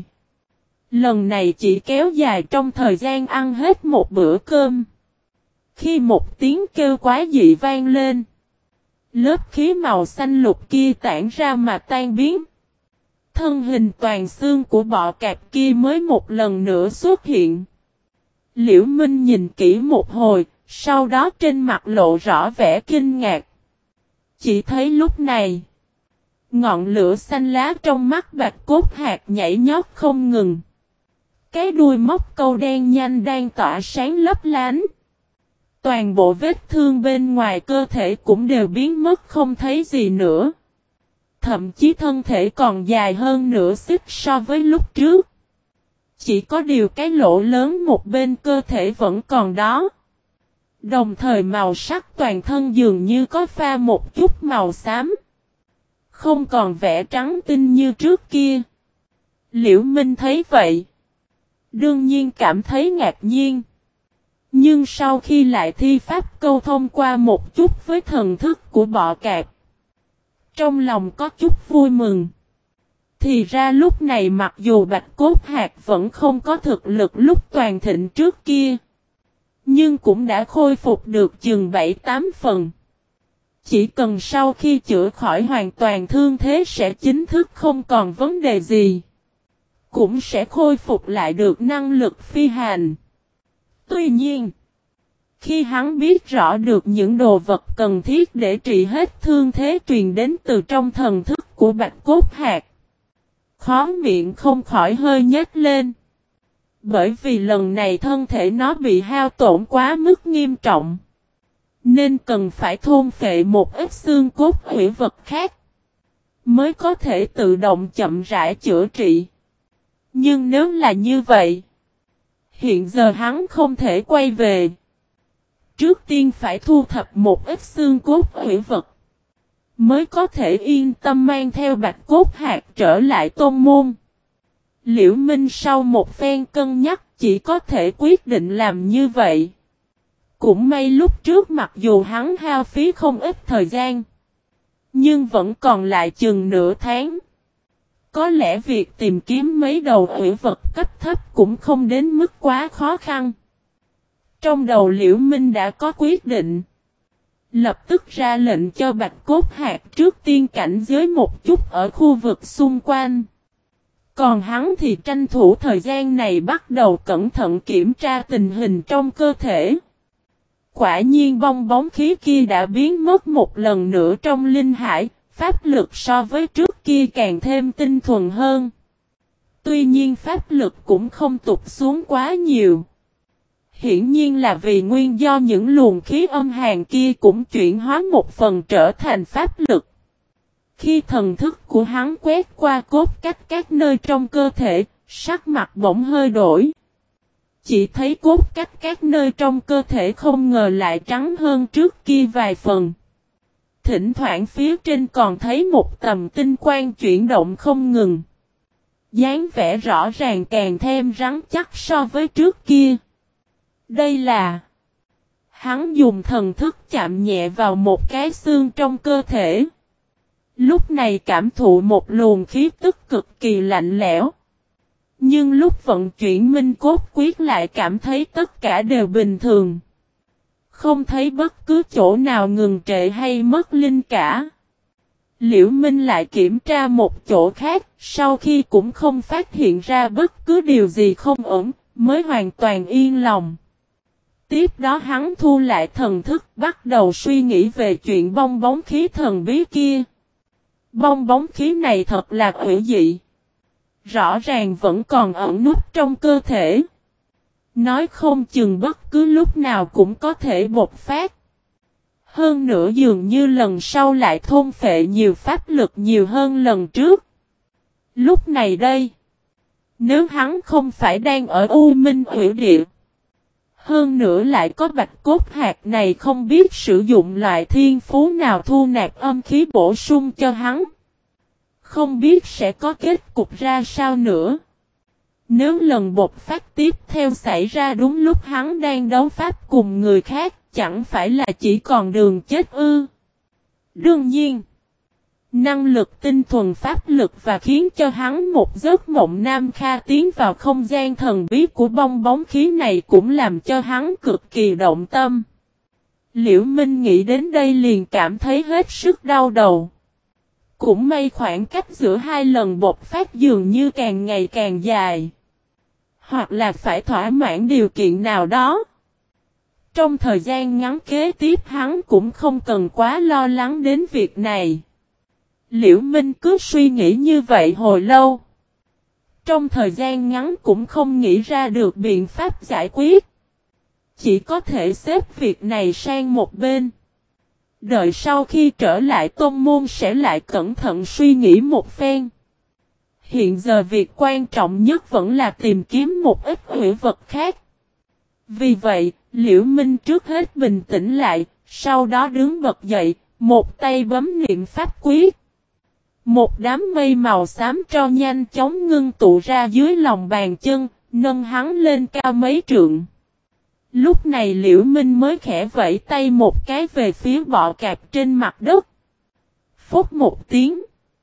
Lần này chỉ kéo dài trong thời gian ăn hết một bữa cơm. Khi một tiếng kêu quá dị vang lên, lớp khí màu xanh lục kia tản ra mà tan biến. Thân hình toàn xương của bọ cạp kia mới một lần nữa xuất hiện. Liễu Minh nhìn kỹ một hồi, sau đó trên mặt lộ rõ vẻ kinh ngạc. Chỉ thấy lúc này, ngọn lửa xanh lá trong mắt bạch cốt hạt nhảy nhót không ngừng. Cái đuôi móc câu đen nhanh đang tỏa sáng lấp lánh. Toàn bộ vết thương bên ngoài cơ thể cũng đều biến mất không thấy gì nữa. Thậm chí thân thể còn dài hơn nửa xích so với lúc trước. Chỉ có điều cái lỗ lớn một bên cơ thể vẫn còn đó. Đồng thời màu sắc toàn thân dường như có pha một chút màu xám. Không còn vẻ trắng tinh như trước kia. Liễu Minh thấy vậy, đương nhiên cảm thấy ngạc nhiên. Nhưng sau khi lại thi pháp câu thông qua một chút với thần thức của bọ cạp, trong lòng có chút vui mừng. Thì ra lúc này mặc dù bạch cốt hạt vẫn không có thực lực lúc toàn thịnh trước kia, nhưng cũng đã khôi phục được chừng 7-8 phần. Chỉ cần sau khi chữa khỏi hoàn toàn thương thế sẽ chính thức không còn vấn đề gì. Cũng sẽ khôi phục lại được năng lực phi hành. Tuy nhiên, khi hắn biết rõ được những đồ vật cần thiết để trị hết thương thế truyền đến từ trong thần thức của Bạch Cốt Hạc, khóe miệng không khỏi hơi nhếch lên. Bởi vì lần này thân thể nó bị hao tổn quá mức nghiêm trọng, nên cần phải thôn phệ một ít xương cốt hủy vật khác, mới có thể tự động chậm rãi chữa trị. Nhưng nếu là như vậy, hiện giờ hắn không thể quay về. Trước tiên phải thu thập một ít xương cốt hủy vật, mới có thể yên tâm mang theo Bạch Cốt Hạc trở lại tôn môn. Liễu Minh sau một phen cân nhắc chỉ có thể quyết định làm như vậy. Cũng may lúc trước mặc dù hắn hao phí không ít thời gian, nhưng vẫn còn lại chừng nửa tháng. Có lẽ việc tìm kiếm mấy đầu hủy vật cấp thấp cũng không đến mức quá khó khăn. Trong đầu Liễu Minh đã có quyết định. Lập tức ra lệnh cho Bạch Cốt Hạc trước tiên cảnh giới một chút ở khu vực xung quanh. Còn hắn thì tranh thủ thời gian này bắt đầu cẩn thận kiểm tra tình hình trong cơ thể. Quả nhiên bong bóng khí kia đã biến mất một lần nữa trong linh hải, pháp lực so với trước kia càng thêm tinh thuần hơn. Tuy nhiên pháp lực cũng không tụt xuống quá nhiều. Hiển nhiên là vì nguyên do những luồng khí âm hàn kia cũng chuyển hóa một phần trở thành pháp lực. Khi thần thức của hắn quét qua cốt cách các nơi trong cơ thể, sắc mặt bỗng hơi đổi. Chỉ thấy cốt cách các nơi trong cơ thể không ngờ lại trắng hơn trước kia vài phần. Thỉnh thoảng phía trên còn thấy một tầm tinh quang chuyển động không ngừng. Dáng vẻ rõ ràng càng thêm rắn chắc so với trước kia. Đây là... Hắn dùng thần thức chạm nhẹ vào một cái xương trong cơ thể. Lúc này cảm thụ một luồng khí tức cực kỳ lạnh lẽo. Nhưng lúc vận chuyển minh cốt quyết lại cảm thấy tất cả đều bình thường. Không thấy bất cứ chỗ nào ngừng trệ hay mất linh cả. Liễu Minh lại kiểm tra một chỗ khác, sau khi cũng không phát hiện ra bất cứ điều gì không ổn, mới hoàn toàn yên lòng. Tiếp đó hắn thu lại thần thức, bắt đầu suy nghĩ về chuyện bong bóng khí thần bí kia. Bong bóng khí này thật là hữu dị. Rõ ràng vẫn còn ẩn núp trong cơ thể. Nói không chừng bất cứ lúc nào cũng có thể bộc phát. Hơn nữa dường như lần sau lại thôn phệ nhiều pháp lực nhiều hơn lần trước. Lúc này đây, nếu hắn không phải đang ở U Minh Hủy Địa, hơn nữa lại có Bạch Cốt Hạc này không biết sử dụng loại thiên phú nào thu nạp âm khí bổ sung cho hắn. Không biết sẽ có kết cục ra sao nữa. Nếu lần bộc phát tiếp theo xảy ra đúng lúc hắn đang đấu pháp cùng người khác, chẳng phải là chỉ còn đường chết ư. Đương nhiên, năng lực tinh thuần pháp lực và khiến cho hắn một giấc mộng nam kha tiến vào không gian thần bí của bong bóng khí này cũng làm cho hắn cực kỳ động tâm. Liễu Minh nghĩ đến đây liền cảm thấy hết sức đau đầu. Cũng may khoảng cách giữa hai lần bộc phát dường như càng ngày càng dài. Hoặc là phải thỏa mãn điều kiện nào đó. Trong thời gian ngắn kế tiếp hắn cũng không cần quá lo lắng đến việc này. Liễu Minh cứ suy nghĩ như vậy hồi lâu. Trong thời gian ngắn cũng không nghĩ ra được biện pháp giải quyết. Chỉ có thể xếp việc này sang một bên. Đợi sau khi trở lại tôn môn sẽ lại cẩn thận suy nghĩ một phen. Hiện giờ việc quan trọng nhất vẫn là tìm kiếm một ít hủy vật khác. Vì vậy, Liễu Minh trước hết bình tĩnh lại, sau đó đứng bật dậy, một tay bấm niệm pháp quyết. Một đám mây màu xám tro nhanh chóng ngưng tụ ra dưới lòng bàn chân, nâng hắn lên cao mấy trượng. Lúc này Liễu Minh mới khẽ vẫy tay một cái về phía bọ cạp trên mặt đất. Phúc một tiếng.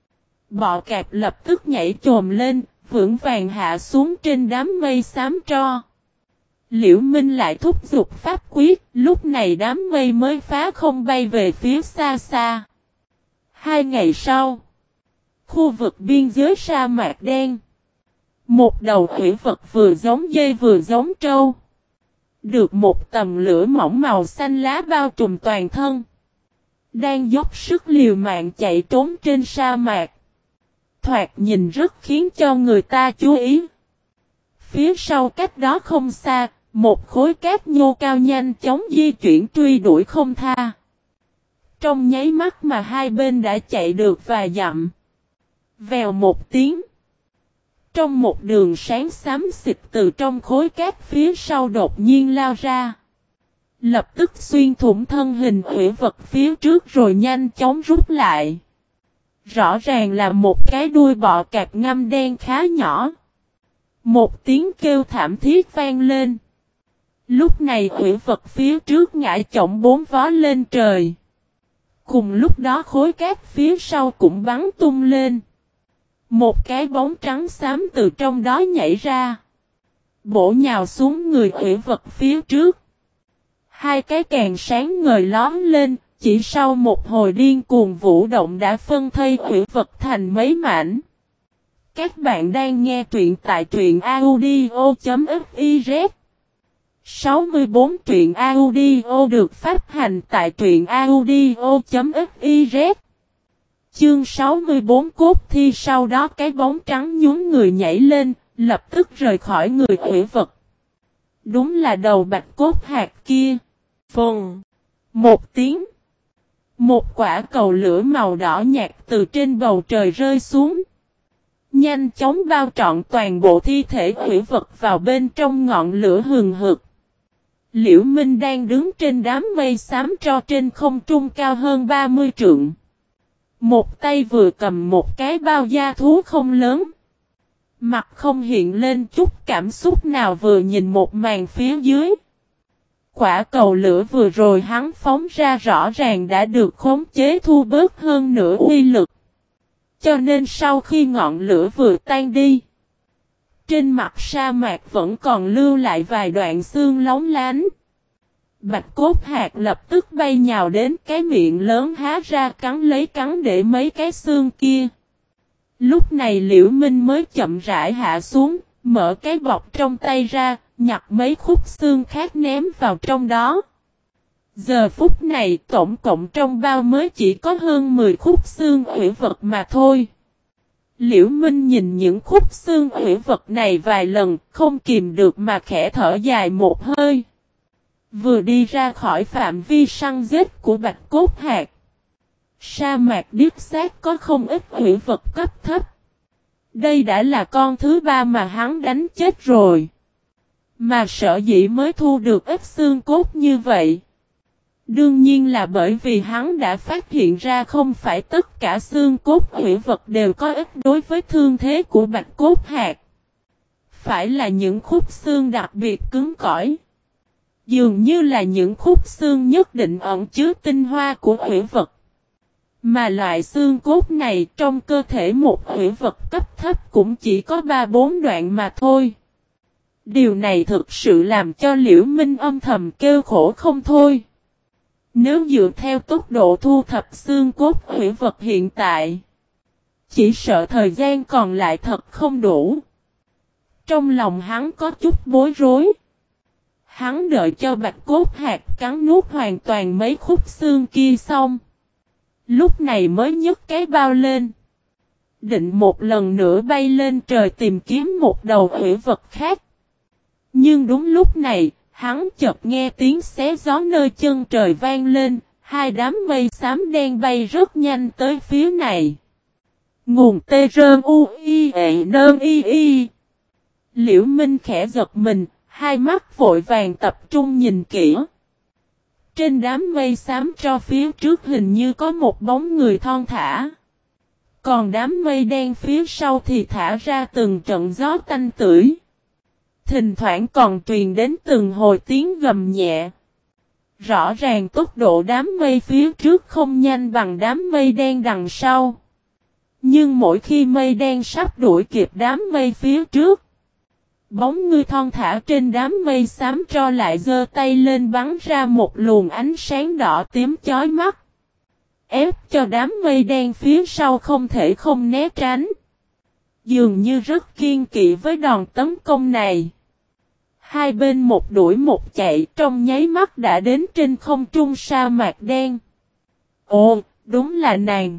Bọ cạp lập tức nhảy chồm lên, vững vàng hạ xuống trên đám mây xám tro. Liễu Minh lại thúc giục pháp quyết, lúc này đám mây mới phá không bay về phía xa xa. 2 ngày sau, khu vực biên giới sa mạc đen. Một đầu hủy vật vừa giống dê vừa giống trâu. Được một tầng lửa mỏng màu xanh lá bao trùm toàn thân. Đang dốc sức liều mạng chạy trốn trên sa mạc. Thoạt nhìn rất khiến cho người ta chú ý. Phía sau cách đó không xa, một khối cát nhô cao nhanh chóng di chuyển truy đuổi không tha. Trong nháy mắt mà hai bên đã chạy được vài dặm. Vèo một tiếng. Trong một đường sáng xám xịt từ trong khối cát phía sau đột nhiên lao ra. Lập tức xuyên thủng thân hình hủy vật phía trước rồi nhanh chóng rút lại. Rõ ràng là một cái đuôi bọ cạp ngăm đen khá nhỏ. Một tiếng kêu thảm thiết vang lên. Lúc này hủy vật phía trước ngã chổng 4 vó lên trời. Cùng lúc đó khối cát phía sau cũng bắn tung lên. Một cái bóng trắng xám từ trong đó nhảy ra. Bổ nhào xuống người hủy vật phía trước. Hai cái càng sáng ngời lóm lên, chỉ sau một hồi điên cuồng vũ động đã phân thây hủy vật thành mấy mảnh. Các bạn đang nghe truyện tại truyện audio.fiz 64 truyện audio được phát hành tại truyện audio.fiz. Chương 64 cốt thi sau đó cái bóng trắng nhún người nhảy lên, lập tức rời khỏi người hủy vật. Đúng là đầu bạch cốt hạt kia. Phùng. Một tiếng. Một quả cầu lửa màu đỏ nhạt từ trên bầu trời rơi xuống. Nhanh chóng bao trọn toàn bộ thi thể hủy vật vào bên trong ngọn lửa hừng hực. Liễu Minh đang đứng trên đám mây xám tro trên không trung cao hơn 30 trượng. Một tay vừa cầm một cái bao da thú không lớn. Mặt không hiện lên chút cảm xúc nào vừa nhìn một màn phía dưới. Quả cầu lửa vừa rồi hắn phóng ra rõ ràng đã được khống chế thu bớt hơn nửa uy lực. Cho nên sau khi ngọn lửa vừa tan đi, trên mặt sa mạc vẫn còn lưu lại vài đoạn xương lóng lánh. Bạch cốt hạt lập tức bay nhào đến cái miệng lớn há ra cắn để mấy cái xương kia. Lúc này Liễu Minh mới chậm rãi hạ xuống, mở cái bọc trong tay ra, nhặt mấy khúc xương khác ném vào trong đó. Giờ phút này tổng cộng trong bao mới chỉ có hơn 10 khúc xương hủy vật mà thôi. Liễu Minh nhìn những khúc xương hủy vật này vài lần, không kìm được mà khẽ thở dài một hơi. Vừa đi ra khỏi phạm vi săn giết của bạch cốt hạt. Sa mạc điếc xác có không ít hủy vật cấp thấp. Đây đã là con thứ 3 mà hắn đánh chết rồi. Mà sở dĩ mới thu được ít xương cốt như vậy. Đương nhiên là bởi vì hắn đã phát hiện ra không phải tất cả xương cốt hủy vật đều có ích đối với thương thế của bạch cốt hạt. Phải là những khúc xương đặc biệt cứng cỏi. Dường như là những khúc xương nhất định ẩn chứa tinh hoa của hủy vật. Mà loại xương cốt này trong cơ thể một hủy vật cấp thấp cũng chỉ có 3-4 đoạn mà thôi. Điều này thực sự làm cho Liễu Minh âm thầm kêu khổ không thôi. Nếu dựa theo tốc độ thu thập xương cốt hủy vật hiện tại, chỉ sợ thời gian còn lại thật không đủ. Trong lòng hắn có chút bối rối. Hắn đợi cho bạch cốt hạt cắn nuốt hoàn toàn mấy khúc xương kia xong. Lúc này mới nhấc cái bao lên. Định một lần nữa bay lên trời tìm kiếm một đầu hủy vật khác. Nhưng đúng lúc này, hắn chợt nghe tiếng xé gió nơi chân trời vang lên, hai đám mây xám đen bay rất nhanh tới phía này. Nguồn tê rơn u y ệ nơn y y. Liễu Minh khẽ giật mình, hai mắt vội vàng tập trung nhìn kỹ. Trên đám mây xám cho phía trước hình như có một bóng người thon thả. Còn đám mây đen phía sau thì thả ra từng trận gió tanh tưởi. Thỉnh thoảng còn truyền đến từng hồi tiếng gầm nhẹ. Rõ ràng tốc độ đám mây phía trước không nhanh bằng đám mây đen đằng sau. Nhưng mỗi khi mây đen sắp đuổi kịp đám mây phía trước, Bóng người thon thả trên đám mây xám tro lại giơ tay lên bắn ra một luồng ánh sáng đỏ tím chói mắt. Ép cho đám mây đen phía sau không thể không né tránh. Dường như rất kiên kỵ với đòn tấn công này. Hai bên một đuổi một chạy trong nháy mắt đã đến trên không trung sa mạc đen. Ồ, đúng là nàng.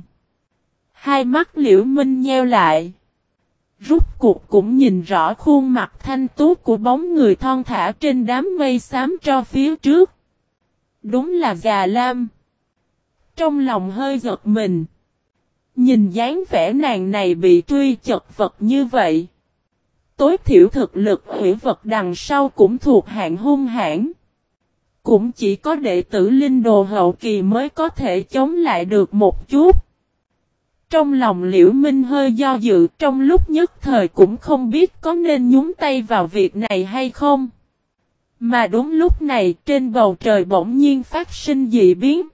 Hai mắt Liễu Minh nheo lại. Rút cuộc cũng nhìn rõ khuôn mặt thanh tú của bóng người thon thả trên đám mây xám tro phía trước. Đúng là Già Lam. Trong lòng hơi giật mình. Nhìn dáng vẻ nàng này bị truy chật vật như vậy. Tối thiểu thực lực hủy vật đằng sau cũng thuộc hạng hung hãn. Cũng chỉ có đệ tử linh đồ hậu kỳ mới có thể chống lại được một chút. Trong lòng Liễu Minh hơi do dự, trong lúc nhất thời cũng không biết có nên nhúng tay vào việc này hay không. Mà đúng lúc này trên bầu trời bỗng nhiên phát sinh dị biến.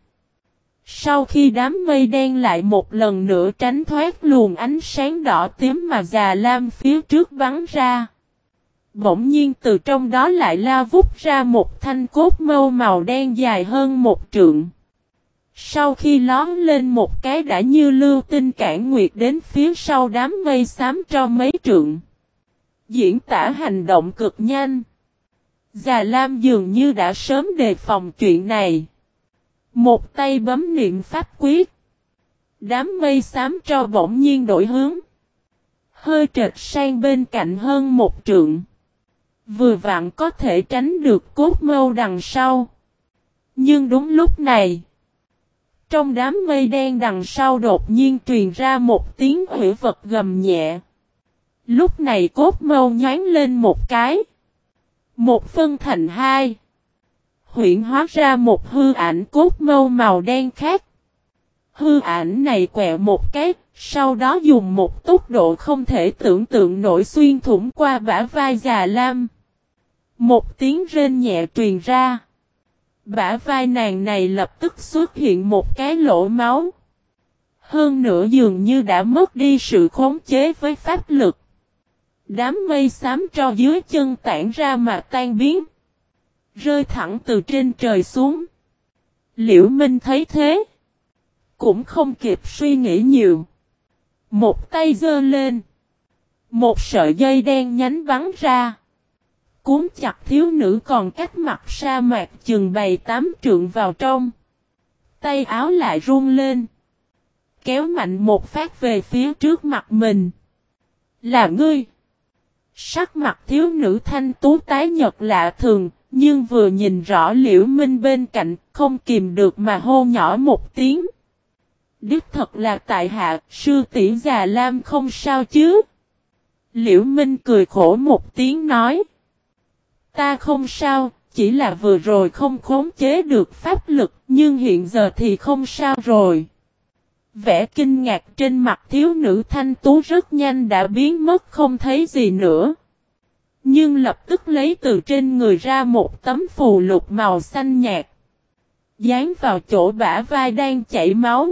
Sau khi đám mây đen lại một lần nữa tránh thoát luồng ánh sáng đỏ tím mà Già Lam phía trước bắn ra. Bỗng nhiên từ trong đó lại lao vút ra một thanh cốt mâu màu đen dài hơn một trượng. Sau khi lón lên một cái đã như lưu tinh cản nguyệt đến phía sau đám mây xám tro mấy trượng. Diễn tả hành động cực nhanh. Già Lam dường như đã sớm đề phòng chuyện này. Một tay bấm niệm pháp quyết. Đám mây xám tro bỗng nhiên đổi hướng. Hơi trệt sang bên cạnh hơn một trượng. Vừa vặn có thể tránh được cốt mâu đằng sau. Nhưng đúng lúc này. Trong đám mây đen đằng sau đột nhiên truyền ra một tiếng hủy vật gầm nhẹ. Lúc này cốt mâu nhoáng lên một cái. Một phân thành hai. Huyễn hóa ra một hư ảnh cốt mâu màu đen khác. Hư ảnh này quẹo một cái, sau đó dùng một tốc độ không thể tưởng tượng nổi xuyên thủng qua bả vai Già Lam. Một tiếng rên nhẹ truyền ra. Bả vai nàng này lập tức xuất hiện một cái lỗ máu. Hơn nữa dường như đã mất đi sự khống chế với pháp lực. Đám mây xám tro dưới chân tản ra mà tan biến. Rơi thẳng từ trên trời xuống. Liễu Minh thấy thế. Cũng không kịp suy nghĩ nhiều. Một tay giơ lên. Một sợi dây đen nhánh bắn ra. Cuốn chặt thiếu nữ còn cách mặt sa mạc chừng 7-8 trượng vào trong. Tay áo lại run lên. Kéo mạnh một phát về phía trước mặt mình. Là ngươi. Sắc mặt thiếu nữ thanh tú tái nhợt lạ thường. Nhưng vừa nhìn rõ Liễu Minh bên cạnh không kìm được mà hô nhỏ một tiếng. Đích thật là tại hạ, sư tỷ Già Lam không sao chứ. Liễu Minh cười khổ một tiếng nói. Ta không sao, chỉ là vừa rồi không khống chế được pháp lực, nhưng hiện giờ thì không sao rồi. Vẻ kinh ngạc trên mặt thiếu nữ thanh tú rất nhanh đã biến mất không thấy gì nữa. Nhưng lập tức lấy từ trên người ra một tấm phù lục màu xanh nhạt. Dán vào chỗ bả vai đang chảy máu.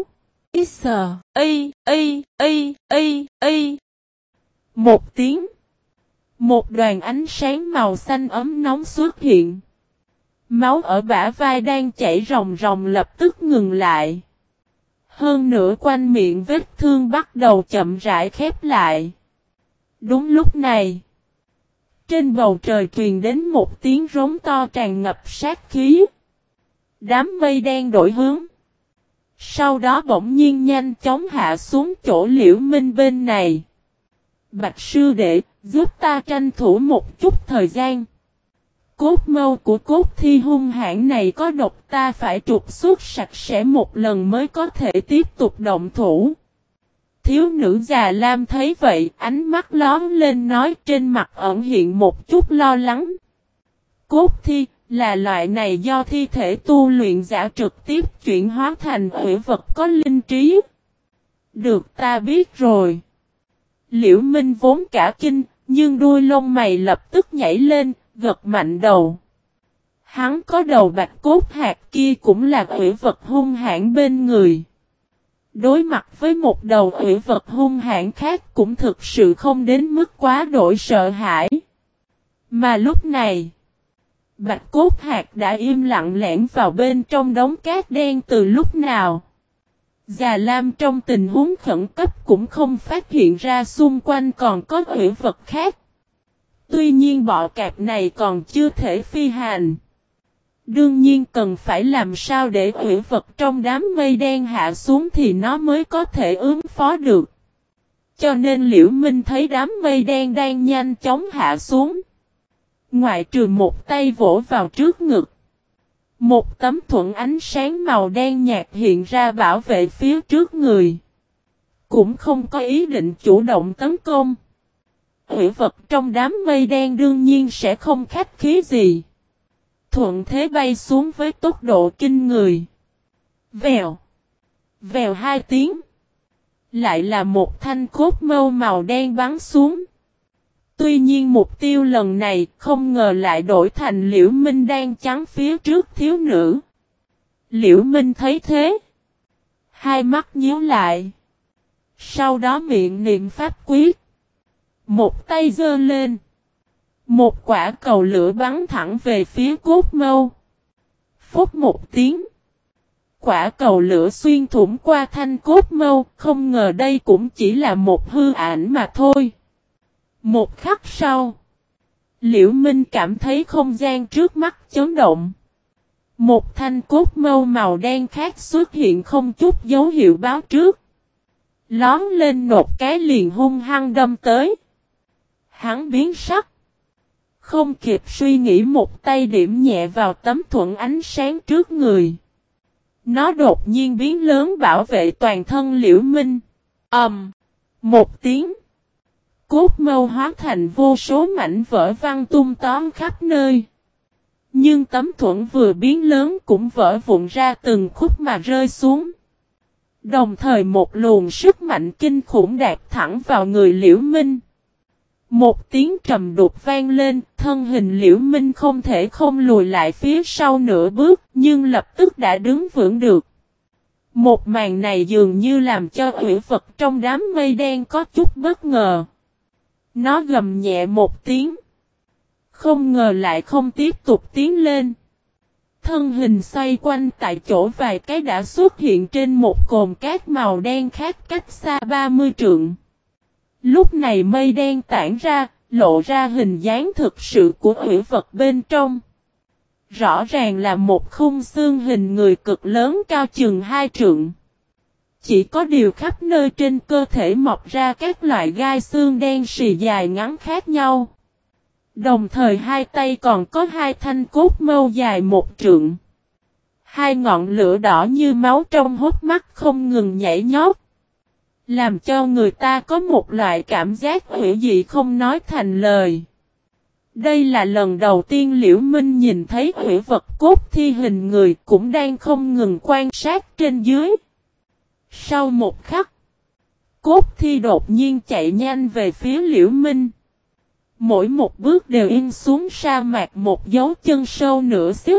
Một tiếng. Một đoàn ánh sáng màu xanh ấm nóng xuất hiện. Máu ở bả vai đang chảy ròng ròng lập tức ngừng lại. Hơn nữa quanh miệng vết thương bắt đầu chậm rãi khép lại. Đúng lúc này. Trên bầu trời truyền đến một tiếng rống to tràn ngập sát khí. Đám mây đen đổi hướng. Sau đó bỗng nhiên nhanh chóng hạ xuống chỗ Liễu Minh bên này. Bạch sư đệ, giúp ta tranh thủ một chút thời gian. Cốt mâu của cốt thi hung hãn này có độc, ta phải trục xuất sạch sẽ một lần mới có thể tiếp tục động thủ. Thiếu nữ Già Lam thấy vậy, ánh mắt lóm lên nói, trên mặt ẩn hiện một chút lo lắng. Cốt thi là loại này do thi thể tu luyện giả trực tiếp chuyển hóa thành hủy vật có linh trí. Được, ta biết rồi. Liễu Minh vốn cả kinh, nhưng đuôi lông mày lập tức nhảy lên, gật mạnh đầu. Hắn có đầu bạch cốt hạt kia cũng là hủy vật hung hãn bên người. Đối mặt với một đầu hủy vật hung hãn khác cũng thực sự không đến mức quá đổi sợ hãi. Mà lúc này, Bạch Cốt Hạc đã im lặng lẻn vào bên trong đống cát đen từ lúc nào. Già Lam trong tình huống khẩn cấp cũng không phát hiện ra xung quanh còn có hủy vật khác. Tuy nhiên bọ cạp này còn chưa thể phi hành. Đương nhiên cần phải làm sao để hủy vật trong đám mây đen hạ xuống thì nó mới có thể ứng phó được. Cho nên Liễu Minh thấy đám mây đen đang nhanh chóng hạ xuống. Ngoại trừ một tay vỗ vào trước ngực. Một tấm thuẫn ánh sáng màu đen nhạt hiện ra bảo vệ phía trước người. Cũng không có ý định chủ động tấn công. Hủy vật trong đám mây đen đương nhiên sẽ không khách khí gì. Thuận thế bay xuống với tốc độ kinh người. Vèo. Vèo hai tiếng. Lại là một thanh cốt mâu màu đen bắn xuống. Tuy nhiên mục tiêu lần này không ngờ lại đổi thành Liễu Minh đang chắn phía trước thiếu nữ. Liễu Minh thấy thế. Hai mắt nhíu lại. Sau đó miệng niệm pháp quyết. Một tay giơ lên. Một quả cầu lửa bắn thẳng về phía cốt mâu. Phốc một tiếng. Quả cầu lửa xuyên thủng qua thanh cốt mâu. Không ngờ đây cũng chỉ là một hư ảnh mà thôi. Một khắc sau. Liễu Minh cảm thấy không gian trước mắt chấn động. Một thanh cốt mâu màu đen khác xuất hiện không chút dấu hiệu báo trước. Lón lên nột cái liền hung hăng đâm tới. Hắn biến sắc. Không kịp suy nghĩ một tay điểm nhẹ vào tấm thuẫn ánh sáng trước người. Nó đột nhiên biến lớn bảo vệ toàn thân Liễu Minh. Một tiếng. Cốt mâu hóa thành vô số mảnh vỡ văng tung tóm khắp nơi. Nhưng tấm thuẫn vừa biến lớn cũng vỡ vụn ra từng khúc mà rơi xuống. Đồng thời một luồng sức mạnh kinh khủng đạp thẳng vào người Liễu Minh. Một tiếng trầm đục vang lên, thân hình Liễu Minh không thể không lùi lại phía sau nửa bước, nhưng lập tức đã đứng vững được. Một màn này dường như làm cho hủy vật trong đám mây đen có chút bất ngờ. Nó gầm nhẹ một tiếng. Không ngờ lại không tiếp tục tiến lên. Thân hình xoay quanh tại chỗ vài cái đã xuất hiện trên một cồn cát màu đen khác cách xa 30 trượng. Lúc này mây đen tản ra, lộ ra hình dáng thực sự của hủy vật bên trong. Rõ ràng là một khung xương hình người cực lớn cao chừng 2 trượng. Chỉ có điều khắp nơi trên cơ thể mọc ra các loại gai xương đen xì dài ngắn khác nhau. Đồng thời hai tay còn có hai thanh cốt mâu dài 1 trượng. Hai ngọn lửa đỏ như máu trong hốc mắt không ngừng nhảy nhót. Làm cho người ta có một loại cảm giác hủy dị không nói thành lời. Đây là lần đầu tiên Liễu Minh nhìn thấy hủy vật cốt thi hình người cũng đang không ngừng quan sát trên dưới. Sau một khắc, cốt thi đột nhiên chạy nhanh về phía Liễu Minh. Mỗi một bước đều in xuống sa mạc một dấu chân sâu nửa xích.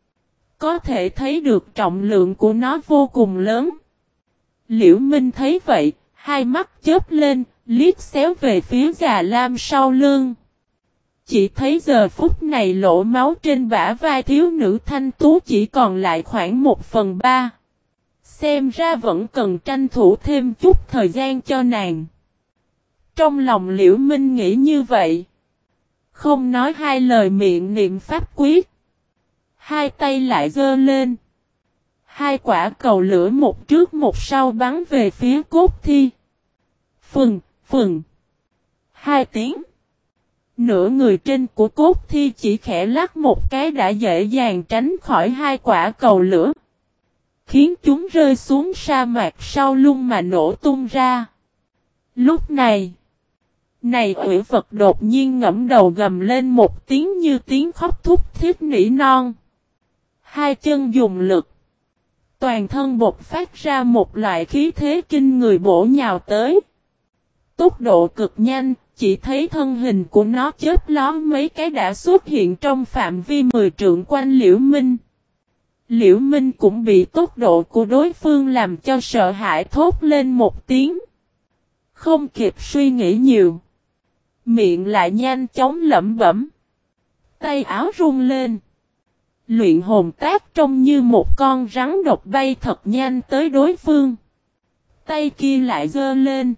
Có thể thấy được trọng lượng của nó vô cùng lớn. Liễu Minh thấy vậy, hai mắt chớp lên, liếc xéo về phía Già Lam sau lưng. Chỉ thấy giờ phút này lỗ máu trên bả vai thiếu nữ thanh tú chỉ còn lại khoảng 1/3. Xem ra vẫn cần tranh thủ thêm chút thời gian cho nàng. Trong lòng Liễu Minh nghĩ như vậy. Không nói hai lời miệng niệm pháp quyết. Hai tay lại giơ lên. Hai quả cầu lửa một trước một sau bắn về phía cốt thi. Phừng, phừng. Hai tiếng. Nửa người trên của cốt thi chỉ khẽ lắc một cái đã dễ dàng tránh khỏi hai quả cầu lửa. Khiến chúng rơi xuống sa mạc sau lưng mà nổ tung ra. Lúc này. Này hủy vật đột nhiên ngẫm đầu gầm lên một tiếng như tiếng khóc thúc thiết nỉ non. Hai chân dùng lực. Toàn thân bộc phát ra một loại khí thế kinh người bổ nhào tới. Tốc độ cực nhanh, chỉ thấy thân hình của nó chớp lón mấy cái đã xuất hiện trong phạm vi 10 trượng quanh Liễu Minh. Liễu Minh cũng bị tốc độ của đối phương làm cho sợ hãi thốt lên một tiếng. Không kịp suy nghĩ nhiều. Miệng lại nhanh chóng lẩm bẩm. Tay áo rung lên. Luyện hồn tác trông như một con rắn độc bay thật nhanh tới đối phương. Tay kia lại giơ lên.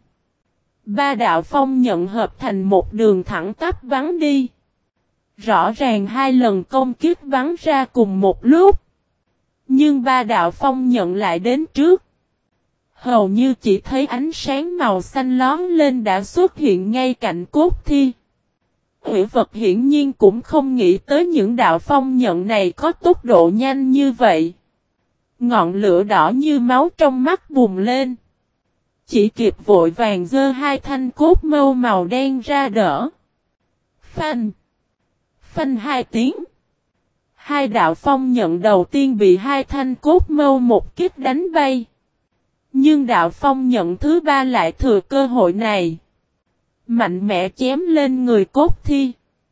Ba đạo phong nhận hợp thành một đường thẳng tắp bắn đi. Rõ ràng hai lần công kích bắn ra cùng một lúc. Nhưng ba đạo phong nhận lại đến trước. Hầu như chỉ thấy ánh sáng màu xanh lón lên đã xuất hiện ngay cạnh cốt thi. Hủy vật hiển nhiên cũng không nghĩ tới những đạo phong nhận này có tốc độ nhanh như vậy. Ngọn lửa đỏ như máu trong mắt bùng lên. Chỉ kịp vội vàng giơ hai thanh cốt mâu màu đen ra đỡ. Phanh! Phanh hai tiếng. Hai đạo phong nhận đầu tiên bị hai thanh cốt mâu một kích đánh bay. Nhưng đạo phong nhận thứ ba lại thừa cơ hội này. Mạnh mẽ chém lên người cốt thi.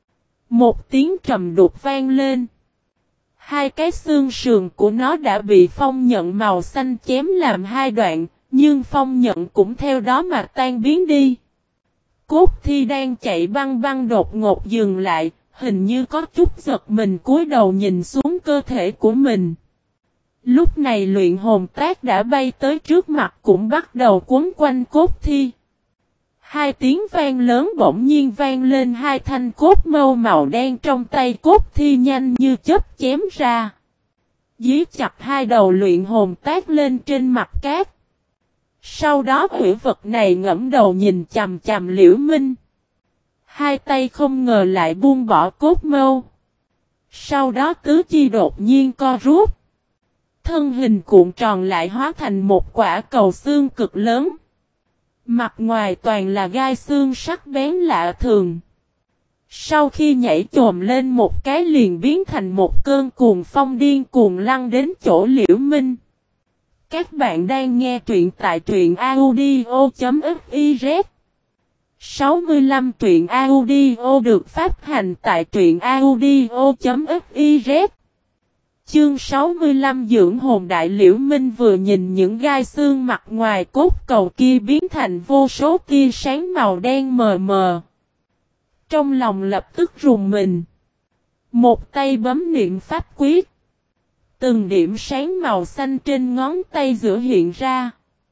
Một tiếng trầm đục vang lên. Hai cái xương sườn của nó đã bị phong nhận màu xanh chém làm hai đoạn, nhưng phong nhận cũng theo đó mà tan biến đi. Cốt thi đang chạy băng băng đột ngột dừng lại, hình như có chút giật mình cúi đầu nhìn xuống cơ thể của mình. Lúc này luyện hồn tác đã bay tới trước mặt cũng bắt đầu cuốn quanh cốt thi. Hai tiếng vang lớn bỗng nhiên vang lên, hai thanh cốt mâu màu đen trong tay cốt thi nhanh như chớp chém ra. Dí chặt hai đầu luyện hồn tác lên trên mặt cát. Sau đó hủy vật này ngẫm đầu nhìn chằm chằm Liễu Minh. Hai tay không ngờ lại buông bỏ cốt mâu. Sau đó tứ chi đột nhiên co rút. Thân hình cuộn tròn lại hóa thành một quả cầu xương cực lớn. Mặt ngoài toàn là gai xương sắc bén lạ thường. Sau khi nhảy chồm lên một cái liền biến thành một cơn cuồng phong điên cuồng lăn đến chỗ Liễu Minh. Các bạn đang nghe truyện tại truyện audio.fiz 65 truyện audio được phát hành tại truyện audio.fiz. Chương 65 dưỡng hồn đại. Liễu Minh vừa nhìn những gai xương mặt ngoài cốt cầu kia biến thành vô số tia sáng màu đen mờ mờ. Trong lòng lập tức rùng mình. Một tay bấm niệm pháp quyết. Từng điểm sáng màu xanh trên ngón tay giữa hiện ra.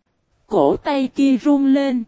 Cổ tay kia run lên.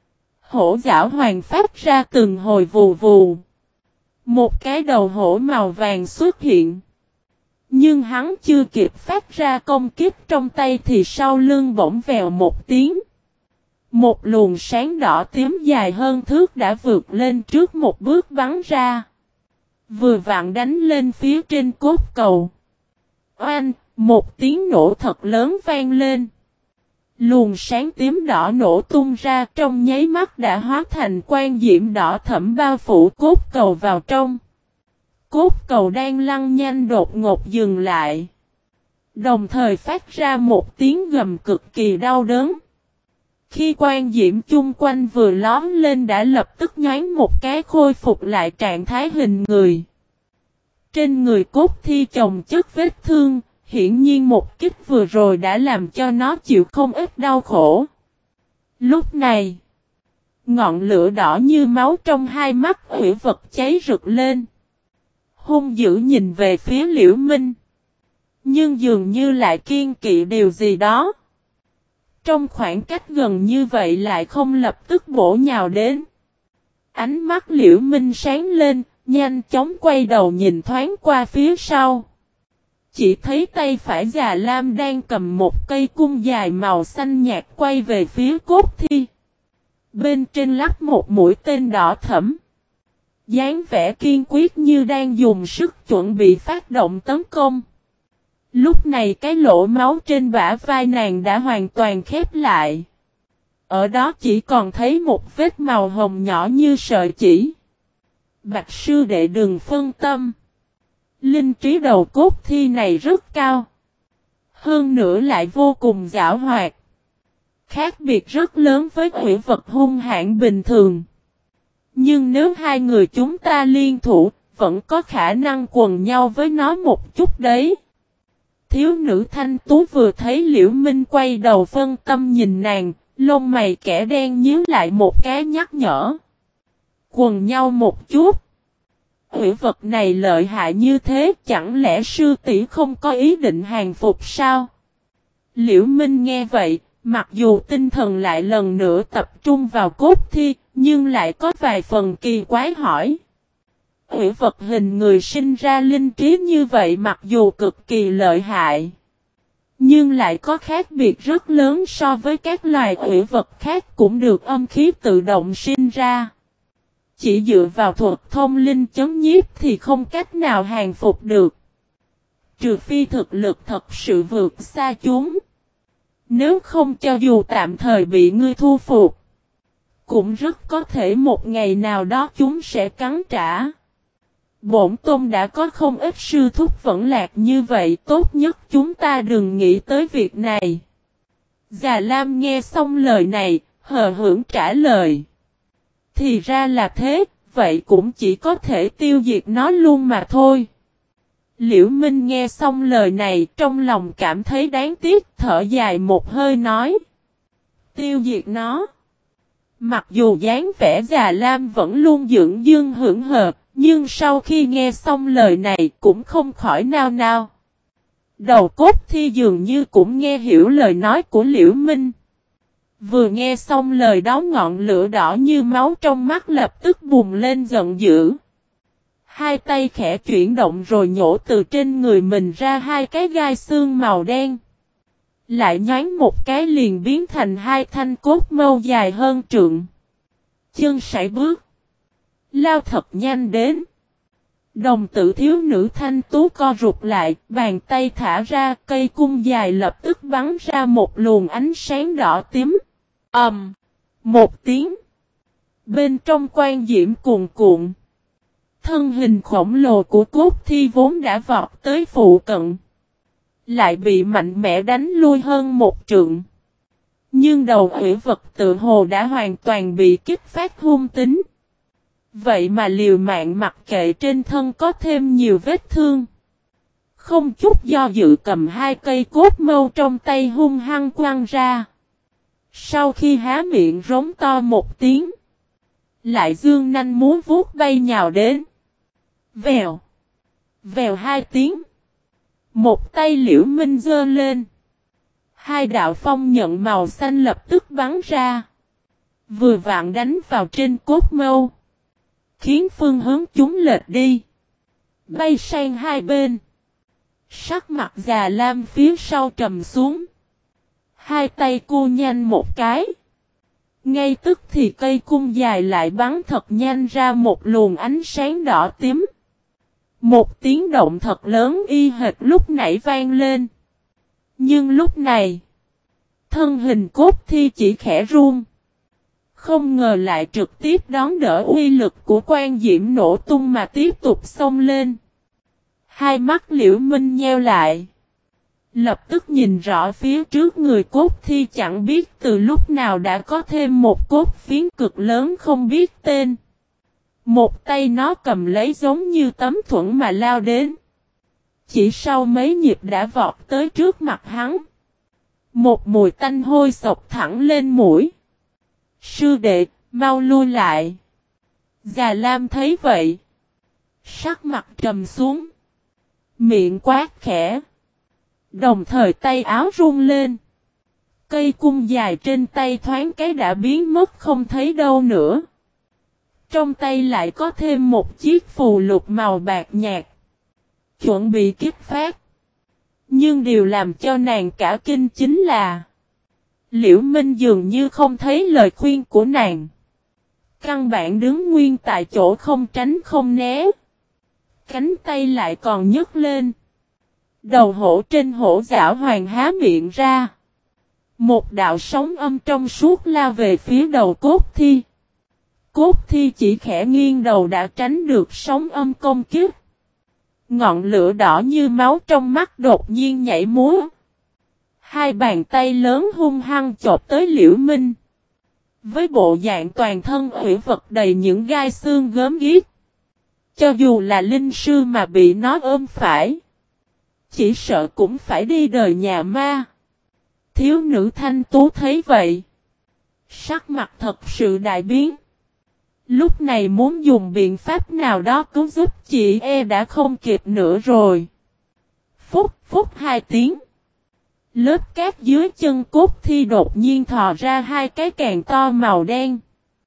Hổ giảo hoàng phát ra từng hồi vù vù. Một cái đầu hổ màu vàng xuất hiện. Nhưng hắn chưa kịp phát ra công kích trong tay thì sau lưng bỗng vèo một tiếng. Một luồng sáng đỏ tím dài hơn thước đã vượt lên trước một bước bắn ra. Vừa vặn đánh lên phía trên cốt cầu. Oanh, một tiếng nổ thật lớn vang lên. Luồng sáng tím đỏ nổ tung ra trong nháy mắt đã hóa thành quang diễm đỏ thẫm bao phủ cốt cầu vào trong. Cốt cầu đang lăn nhanh đột ngột dừng lại. Đồng thời phát ra một tiếng gầm cực kỳ đau đớn. Khi quang diễm chung quanh vừa lóm lên đã lập tức nhoáng một cái khôi phục lại trạng thái hình người. Trên người cốt thi chồng chất vết thương, hiển nhiên một kích vừa rồi đã làm cho nó chịu không ít đau khổ. Lúc này, ngọn lửa đỏ như máu trong hai mắt hủy vật cháy rực lên. Hung dữ nhìn về phía Liễu Minh. Nhưng dường như lại kiên kỵ điều gì đó. Trong khoảng cách gần như vậy lại không lập tức bổ nhào đến. Ánh mắt Liễu Minh sáng lên, nhanh chóng quay đầu nhìn thoáng qua phía sau. Chỉ thấy tay phải già lam đang cầm một cây cung dài màu xanh nhạt quay về phía cốt thi. Bên trên lắp một mũi tên đỏ thẫm. Dáng vẻ kiên quyết như đang dùng sức chuẩn bị phát động tấn công. Lúc này cái lỗ máu trên bả vai nàng đã hoàn toàn khép lại. Ở đó chỉ còn thấy một vết màu hồng nhỏ như sợi chỉ. Bạch sư đệ đừng phân tâm. Linh trí đầu cốt thi này rất cao. Hơn nữa lại vô cùng giảo hoạt. Khác biệt rất lớn với hủy vật hung hãn bình thường. Nhưng nếu hai người chúng ta liên thủ, vẫn có khả năng quần nhau với nó một chút đấy. Thiếu nữ thanh tú vừa thấy Liễu Minh quay đầu phân tâm nhìn nàng, lông mày kẻ đen nhíu lại một cái nhắc nhở. Quần nhau một chút. Ủy vật này lợi hại như thế, chẳng lẽ sư tỷ không có ý định hàng phục sao? Liễu Minh nghe vậy, mặc dù tinh thần lại lần nữa tập trung vào cốt thi, nhưng lại có vài phần kỳ quái hỏi. Ủy vật hình người sinh ra linh trí như vậy mặc dù cực kỳ lợi hại, nhưng lại có khác biệt rất lớn so với các loài ủy vật khác cũng được âm khí tự động sinh ra. Chỉ dựa vào thuật thông linh chấn nhiếp thì không cách nào hàng phục được. Trừ phi thực lực thật sự vượt xa chúng. Nếu không cho dù tạm thời bị ngươi thu phục, cũng rất có thể một ngày nào đó chúng sẽ cắn trả. Bổn tôn đã có không ít sư thúc vẫn lạc như vậy, tốt nhất chúng ta đừng nghĩ tới việc này. Già Lam nghe xong lời này, hờ hững trả lời. Thì ra là thế, vậy cũng chỉ có thể tiêu diệt nó luôn mà thôi. Liễu Minh nghe xong lời này, trong lòng cảm thấy đáng tiếc, thở dài một hơi nói. Tiêu diệt nó. Mặc dù dáng vẻ Già Lam vẫn luôn dưỡng dương hưởng hợp, nhưng sau khi nghe xong lời này cũng không khỏi nao nao. Đầu cốt thi dường như cũng nghe hiểu lời nói của Liễu Minh. Vừa nghe xong lời đó ngọn lửa đỏ như máu trong mắt lập tức bùng lên giận dữ. Hai tay khẽ chuyển động rồi nhổ từ trên người mình ra hai cái gai xương màu đen. Lại nhoáng một cái liền biến thành hai thanh cốt mâu dài hơn trượng. Chân sải bước. Lao thật nhanh đến. Đồng tử thiếu nữ thanh tú co rụt lại, bàn tay thả ra, cây cung dài lập tức bắn ra một luồng ánh sáng đỏ tím. Một tiếng. Bên trong quan diễm cuồn cuộn. Thân hình khổng lồ của cốt thi vốn đã vọt tới phụ cận. Lại bị mạnh mẽ đánh lui hơn một trượng. Nhưng đầu ủy vật tự hồ đã hoàn toàn bị kích phát hung tính. Vậy mà liều mạng mặc kệ trên thân có thêm nhiều vết thương. Không chút do dự cầm hai cây cốt mâu trong tay hung hăng quăng ra. Sau khi há miệng rống to một tiếng. Lại dương nanh muốn vuốt bay nhào đến. Vèo. Vèo hai tiếng. Một tay Liễu Minh giơ lên. Hai đạo phong nhận màu xanh lập tức bắn ra. Vừa vặn đánh vào trên cốt mâu. Khiến phương hướng chúng lệch đi. Bay sang hai bên. Sắc mặt Già Lam phía sau trầm xuống. Hai tay cô nhanh một cái. Ngay tức thì cây cung dài lại bắn thật nhanh ra một luồng ánh sáng đỏ tím. Một tiếng động thật lớn y hệt lúc nãy vang lên. Nhưng lúc này, thân hình cốt thi chỉ khẽ run. Không ngờ lại trực tiếp đón đỡ uy lực của quan diễm nổ tung mà tiếp tục xông lên. Hai mắt Liễu Minh nheo lại. Lập tức nhìn rõ phía trước người cốt thi chẳng biết từ lúc nào đã có thêm một cốt phiến cực lớn không biết tên. Một tay nó cầm lấy giống như tấm thuẫn mà lao đến. Chỉ sau mấy nhịp đã vọt tới trước mặt hắn. Một mùi tanh hôi sộc thẳng lên mũi. Sư đệ, mau lui lại. Già Lam thấy vậy. Sắc mặt trầm xuống. Miệng quát khẽ. Đồng thời tay áo run lên. Cây cung dài trên tay thoáng cái đã biến mất không thấy đâu nữa. Trong tay lại có thêm một chiếc phù lục màu bạc nhạt. Chuẩn bị kích phát. Nhưng điều làm cho nàng cả kinh chính là Liễu Minh dường như không thấy lời khuyên của nàng. Căn bản đứng nguyên tại chỗ không tránh không né. Cánh tay lại còn nhấc lên. Đầu hổ trên hổ giảo hoàng há miệng ra. Một đạo sóng âm trong suốt lao về phía đầu cốt thi. Cốt thi chỉ khẽ nghiêng đầu đã tránh được sóng âm công kích. Ngọn lửa đỏ như máu trong mắt đột nhiên nhảy múa. Hai bàn tay lớn hung hăng chộp tới Liễu Minh. Với bộ dạng toàn thân ủy vật đầy những gai xương gớm ghiếc. Cho dù là linh sư mà bị nó ôm phải. Chỉ sợ cũng phải đi đời nhà ma. Thiếu nữ thanh tú thấy vậy. Sắc mặt thật sự đại biến. Lúc này muốn dùng biện pháp nào đó cứu giúp chị đã không kịp nữa rồi. Phúc phúc 2 tiếng. Lớp cát dưới chân cốt thi đột nhiên thò ra 2 cái càng to màu đen.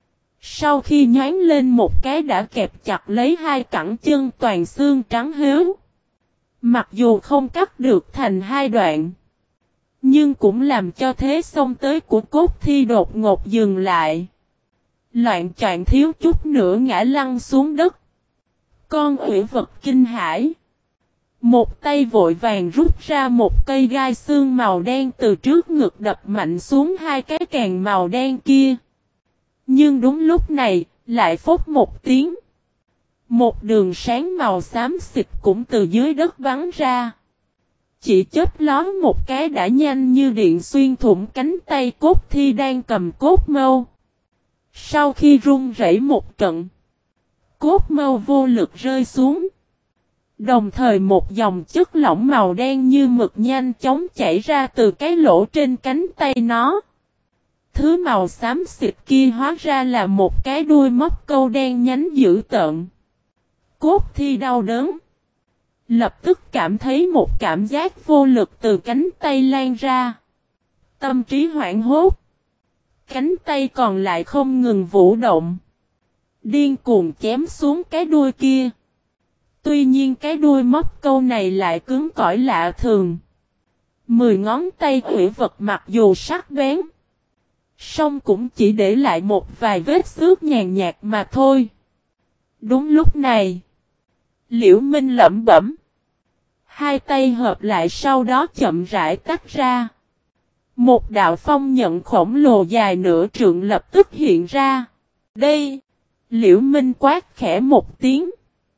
Sau khi nhoáng lên một cái đã kẹp chặt lấy 2 cẳng chân toàn xương trắng héo. Mặc dù không cắt được thành 2 đoạn, nhưng cũng làm cho thế xông tới của cốt thi đột ngột dừng lại. Loạn choạng thiếu chút nữa ngã lăn xuống đất. Con ủy vật kinh hãi. Một tay vội vàng rút ra một cây gai xương màu đen từ trước ngực đập mạnh xuống 2 cái càng màu đen kia. Nhưng đúng lúc này, lại phốt một tiếng. Một đường sáng màu xám xịt cũng từ dưới đất bắn ra. Chỉ chớp lóe một cái đã nhanh như điện xuyên thủng cánh tay cốt thi đang cầm cốt mâu. Sau khi run rẩy một trận, cốt mâu vô lực rơi xuống. Đồng thời một dòng chất lỏng màu đen như mực nhanh chóng chảy ra từ cái lỗ trên cánh tay nó. Thứ màu xám xịt kia hóa ra là một cái đuôi móc câu đen nhánh dữ tợn. Cốt thi đau đớn. Lập tức cảm thấy một cảm giác vô lực từ cánh tay lan ra. Tâm trí hoảng hốt. Cánh tay còn lại không ngừng vũ động. Điên cuồng chém xuống cái đuôi kia. Tuy nhiên cái đuôi móc câu này lại cứng cỏi lạ thường. 10 ngón tay ủy vật mặc dù sắc bén, song cũng chỉ để lại một vài vết xước nhàn nhạt mà thôi. Đúng lúc này, Liễu Minh lẩm bẩm. 2 tay hợp lại sau đó chậm rãi tách ra. Một đạo phong nhận khổng lồ dài nửa trượng lập tức hiện ra. Đây! Liễu Minh quát khẽ một tiếng.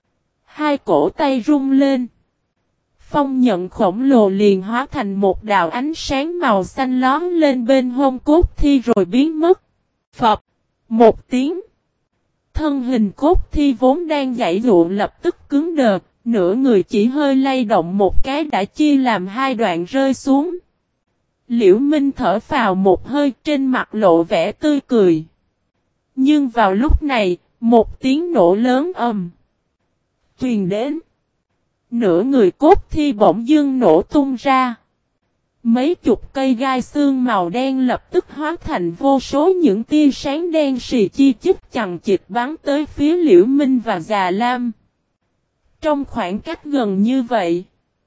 2 cổ tay rung lên. Phong nhận khổng lồ liền hóa thành một đạo ánh sáng màu xanh lón lên bên hông cốt thi rồi biến mất. Phập! Một tiếng. Thân hình cốt thi vốn đang giãy giụa lập tức cứng đờ, nửa người chỉ hơi lay động một cái đã chia làm 2 đoạn rơi xuống. Liễu Minh thở phào một hơi, trên mặt lộ vẻ tươi cười. Nhưng vào lúc này, một tiếng nổ lớn ầm truyền đến. Nửa người cốt thi bỗng dưng nổ tung ra. Mấy chục cây gai xương màu đen lập tức hóa thành vô số những tia sáng đen xì chi chít chằng chịt bắn tới phía Liễu Minh và Già Lam. Trong khoảng cách gần như vậy,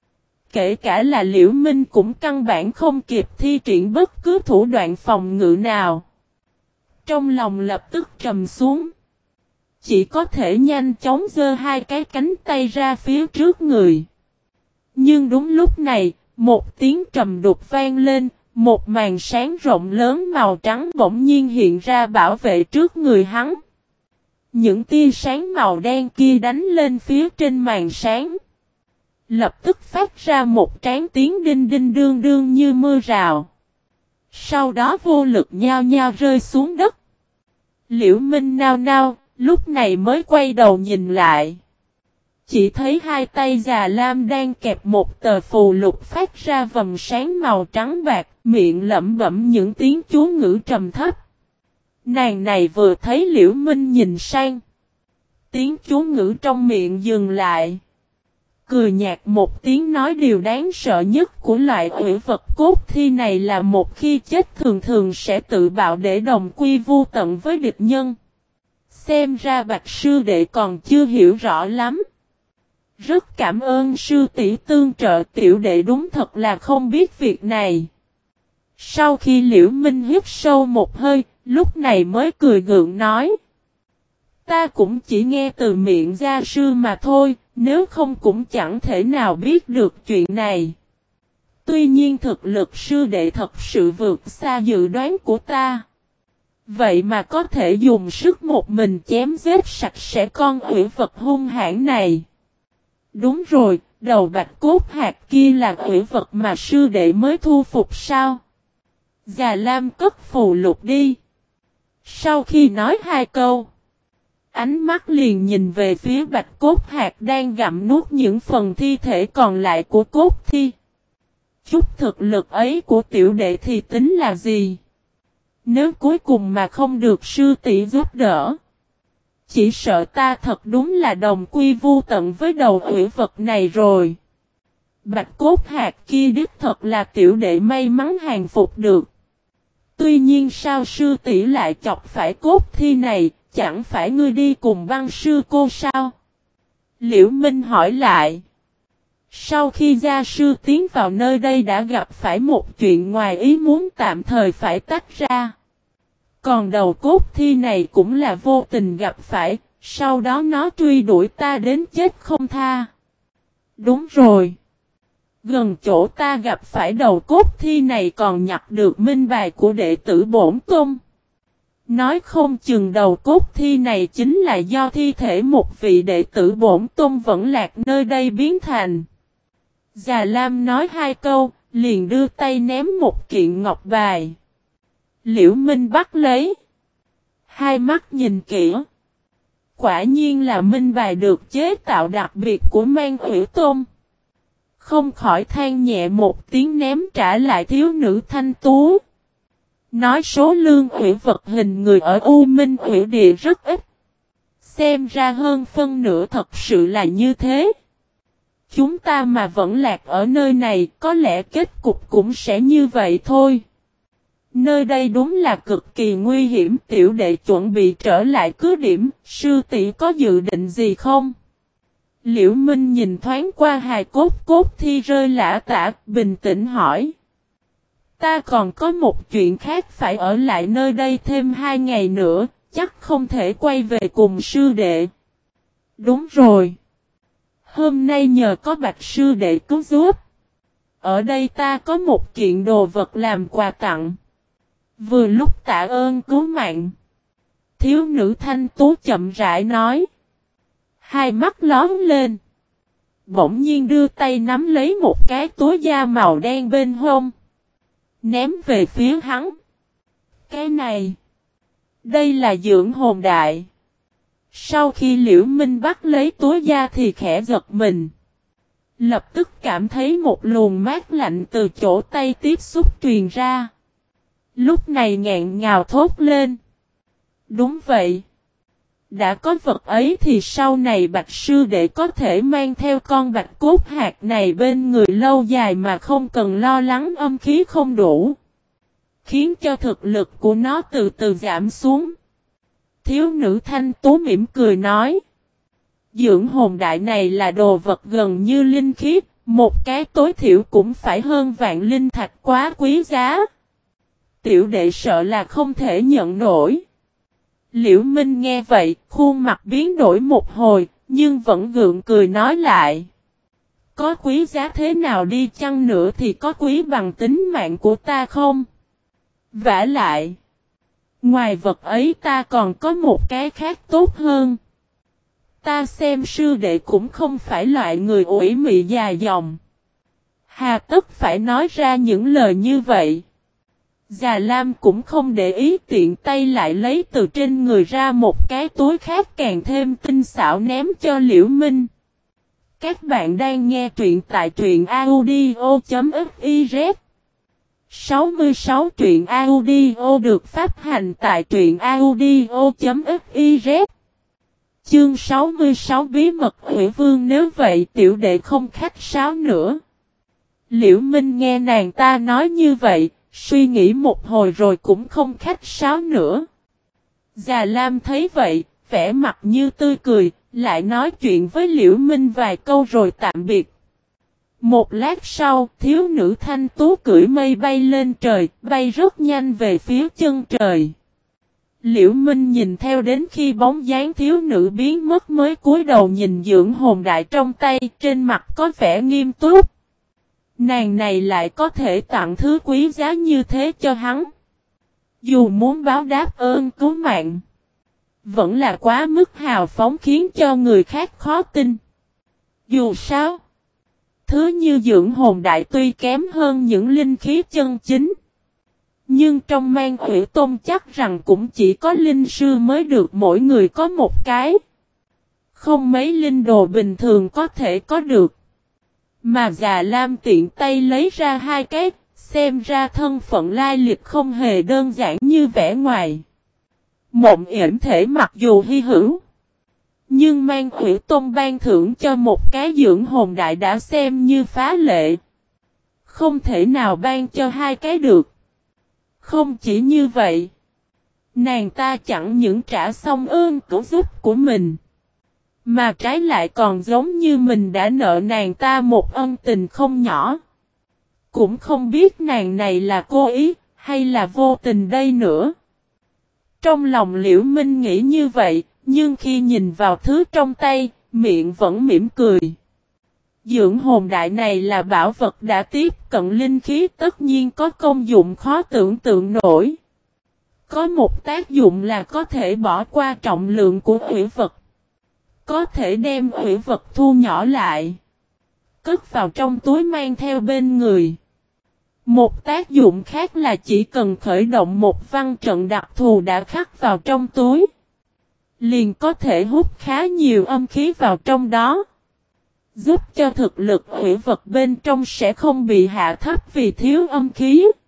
kể cả là Liễu Minh cũng căn bản không kịp thi triển bất cứ thủ đoạn phòng ngự nào. Trong lòng lập tức trầm xuống. Chỉ có thể nhanh chóng giơ 2 cái cánh tay ra phía trước người. Nhưng đúng lúc này, một tiếng trầm đục vang lên, một màn sáng rộng lớn màu trắng bỗng nhiên hiện ra bảo vệ trước người hắn. Những tia sáng màu đen kia đánh lên phía trên màn sáng. Lập tức phát ra một tráng tiếng đinh đinh đương đương như mưa rào. Sau đó vô lực nhao nhao rơi xuống đất. Liễu Minh nao nao, lúc này mới quay đầu nhìn lại. Chỉ thấy 2 tay Già Lam đang kẹp một tờ phù lục phát ra vầng sáng màu trắng bạc, miệng lẩm bẩm những tiếng chú ngữ trầm thấp. Nàng này vừa thấy Liễu Minh nhìn sang. Tiếng chú ngữ trong miệng dừng lại. Cười nhạt một tiếng nói điều đáng sợ nhất của loại ủy vật cốt thi này là một khi chết thường thường sẽ tự bạo để đồng quy vu tận với địch nhân. Xem ra Bạch sư đệ còn chưa hiểu rõ lắm. Rất cảm ơn sư tỷ tương trợ, tiểu đệ đúng thật là không biết việc này. Sau khi Liễu Minh hít sâu một hơi, lúc này mới cười gượng nói. Ta cũng chỉ nghe từ miệng gia sư mà thôi, nếu không cũng chẳng thể nào biết được chuyện này. Tuy nhiên thực lực sư đệ thật sự vượt xa dự đoán của ta. Vậy mà có thể dùng sức một mình chém giết sạch sẽ con ủy vật hung hãn này. Đúng rồi, đầu bạch cốt hạt kia là ủy vật mà sư đệ mới thu phục sao? Già Lam cất phù lục đi. Sau khi nói 2 câu, ánh mắt liền nhìn về phía bạch cốt hạt đang gặm nuốt những phần thi thể còn lại của cốt thi. Chút thực lực ấy của tiểu đệ thì tính là gì? Nếu cuối cùng mà không được sư tỷ giúp đỡ, Chỉ sợ ta thật đúng là đồng quy vu tận với đầu hủy vật này rồi. Bạch cốt hạt kia đích thật là tiểu đệ may mắn hàng phục được. Tuy nhiên sao sư tỷ lại chọc phải cốt thi này, chẳng phải ngươi đi cùng Văn sư cô sao? Liễu Minh hỏi lại. Sau khi gia sư tiến vào nơi đây đã gặp phải một chuyện ngoài ý muốn, tạm thời phải tách ra. Còn đầu cốt thi này cũng là vô tình gặp phải, sau đó nó truy đuổi ta đến chết không tha. Đúng rồi. Gần chỗ ta gặp phải đầu cốt thi này còn nhặt được minh bài của đệ tử Bổn Tôn. Nói không chừng đầu cốt thi này chính là do thi thể một vị đệ tử Bổn Tôn vẫn lạc nơi đây biến thành. Già Lam nói hai câu, liền đưa tay ném một kiện ngọc bài. Liễu Minh bắt lấy. Hai mắt nhìn kỹ. Quả nhiên là minh bài được chế tạo đặc biệt của Man Hủy Tôn. Không khỏi than nhẹ một tiếng ném trả lại thiếu nữ thanh tú. Nói số lương hủy vật hình người ở U Minh hủy địa rất ít. Xem ra hơn phân nửa thật sự là như thế. Chúng ta mà vẫn lạc ở nơi này, có lẽ kết cục cũng sẽ như vậy thôi. Nơi đây đúng là cực kỳ nguy hiểm, tiểu đệ chuẩn bị trở lại cứ điểm, sư tỷ có dự định gì không? Liễu Minh nhìn thoáng qua hài cốt thi rơi lả tả, bình tĩnh hỏi. Ta còn có một chuyện khác phải ở lại nơi đây thêm 2 ngày nữa, chắc không thể quay về cùng sư đệ. Đúng rồi. Hôm nay nhờ có Bạch sư đệ cứu giúp. Ở đây ta có một kiện đồ vật làm quà tặng. Vừa lúc tạ ơn cứu mạng. Thiếu nữ thanh tú chậm rãi nói. Hai mắt lóm lên. Bỗng nhiên đưa tay nắm lấy một cái túi da màu đen bên hông. Ném về phía hắn. Cái này. Đây là dưỡng hồn đại. Sau khi Liễu Minh bắt lấy túi da thì khẽ giật mình. Lập tức cảm thấy một luồng mát lạnh từ chỗ tay tiếp xúc truyền ra. Lúc này ngẹn ngào thốt lên. Đúng vậy. Đã có vật ấy thì sau này Bạch sư đệ có thể mang theo con bạch cốt hạt này bên người lâu dài mà không cần lo lắng âm khí không đủ. Khiến cho thực lực của nó từ từ giảm xuống. Thiếu nữ thanh tú mỉm cười nói. Dưỡng hồn đại này là đồ vật gần như linh khiết, một cái tối thiểu cũng phải hơn vạn linh thạch, quá quý giá. Tiểu đệ sợ là không thể nhận nổi. Liễu Minh nghe vậy, khuôn mặt biến đổi một hồi, nhưng vẫn gượng cười nói lại. Có quý giá thế nào đi chăng nữa thì có quý bằng tính mạng của ta không? Vả lại. Ngoài vật ấy ta còn có một cái khác tốt hơn. Ta xem sư đệ cũng không phải loại người ủy mị dài dòng. Hà tất phải nói ra những lời như vậy. Già Lam cũng không để ý, tiện tay lại lấy từ trên người ra một cái túi khác càng thêm tinh xảo ném cho Liễu Minh. Các bạn đang nghe truyện tại truyện audio.fiz 66 truyện audio được phát hành tại truyện audio.fiz. Chương 66 bí mật Hủy Vương, nếu vậy tiểu đệ không khách sáo nữa. Liễu Minh nghe nàng ta nói như vậy, suy nghĩ một hồi rồi cũng không khách sáo nữa. Già Lam thấy vậy, vẻ mặt như tươi cười, lại nói chuyện với Liễu Minh vài câu rồi tạm biệt. Một lát sau, thiếu nữ thanh tú cưỡi mây bay lên trời, bay rất nhanh về phía chân trời. Liễu Minh nhìn theo đến khi bóng dáng thiếu nữ biến mất mới cúi đầu nhìn dưỡng hồn đại trong tay, trên mặt có vẻ nghiêm túc. Nàng này lại có thể tặng thứ quý giá như thế cho hắn. Dù muốn báo đáp ơn cứu mạng, vẫn là quá mức hào phóng khiến cho người khác khó tin. Dù sao, thứ như dưỡng hồn đại tuy kém hơn những linh khí chân chính, nhưng trong Man Hủy Tôn chắc rằng cũng chỉ có linh sư mới được mỗi người có một cái. Không mấy linh đồ bình thường có thể có được. Mà Già Lam tiện tay lấy ra hai cái, xem ra thân phận lai lịch không hề đơn giản như vẻ ngoài. Mộng yểm thể mặc dù hy hữu, Nhưng mang Hủy Tôn ban thưởng cho một cái dưỡng hồn đại đã xem như phá lệ. Không thể nào ban cho hai cái được. Không chỉ như vậy. Nàng ta chẳng những trả xong ơn cứu giúp của mình. Mà trái lại còn giống như mình đã nợ nàng ta một ân tình không nhỏ. Cũng không biết nàng này là cố ý hay là vô tình đây nữa. Trong lòng Liễu Minh nghĩ như vậy, nhưng khi nhìn vào thứ trong tay, miệng vẫn mỉm cười. Dưỡng hồn đại này là bảo vật đã tiếp cận linh khí, tất nhiên có công dụng khó tưởng tượng nổi. Có một tác dụng là có thể bỏ qua trọng lượng của hủy vật. Có thể đem hủy vật thu nhỏ lại. Cất vào trong túi mang theo bên người. Một tác dụng khác là chỉ cần khởi động một văn trận đặc thù đã khắc vào trong túi. Liền có thể hút khá nhiều âm khí vào trong đó. Giúp cho thực lực hủy vật bên trong sẽ không bị hạ thấp vì thiếu âm khí.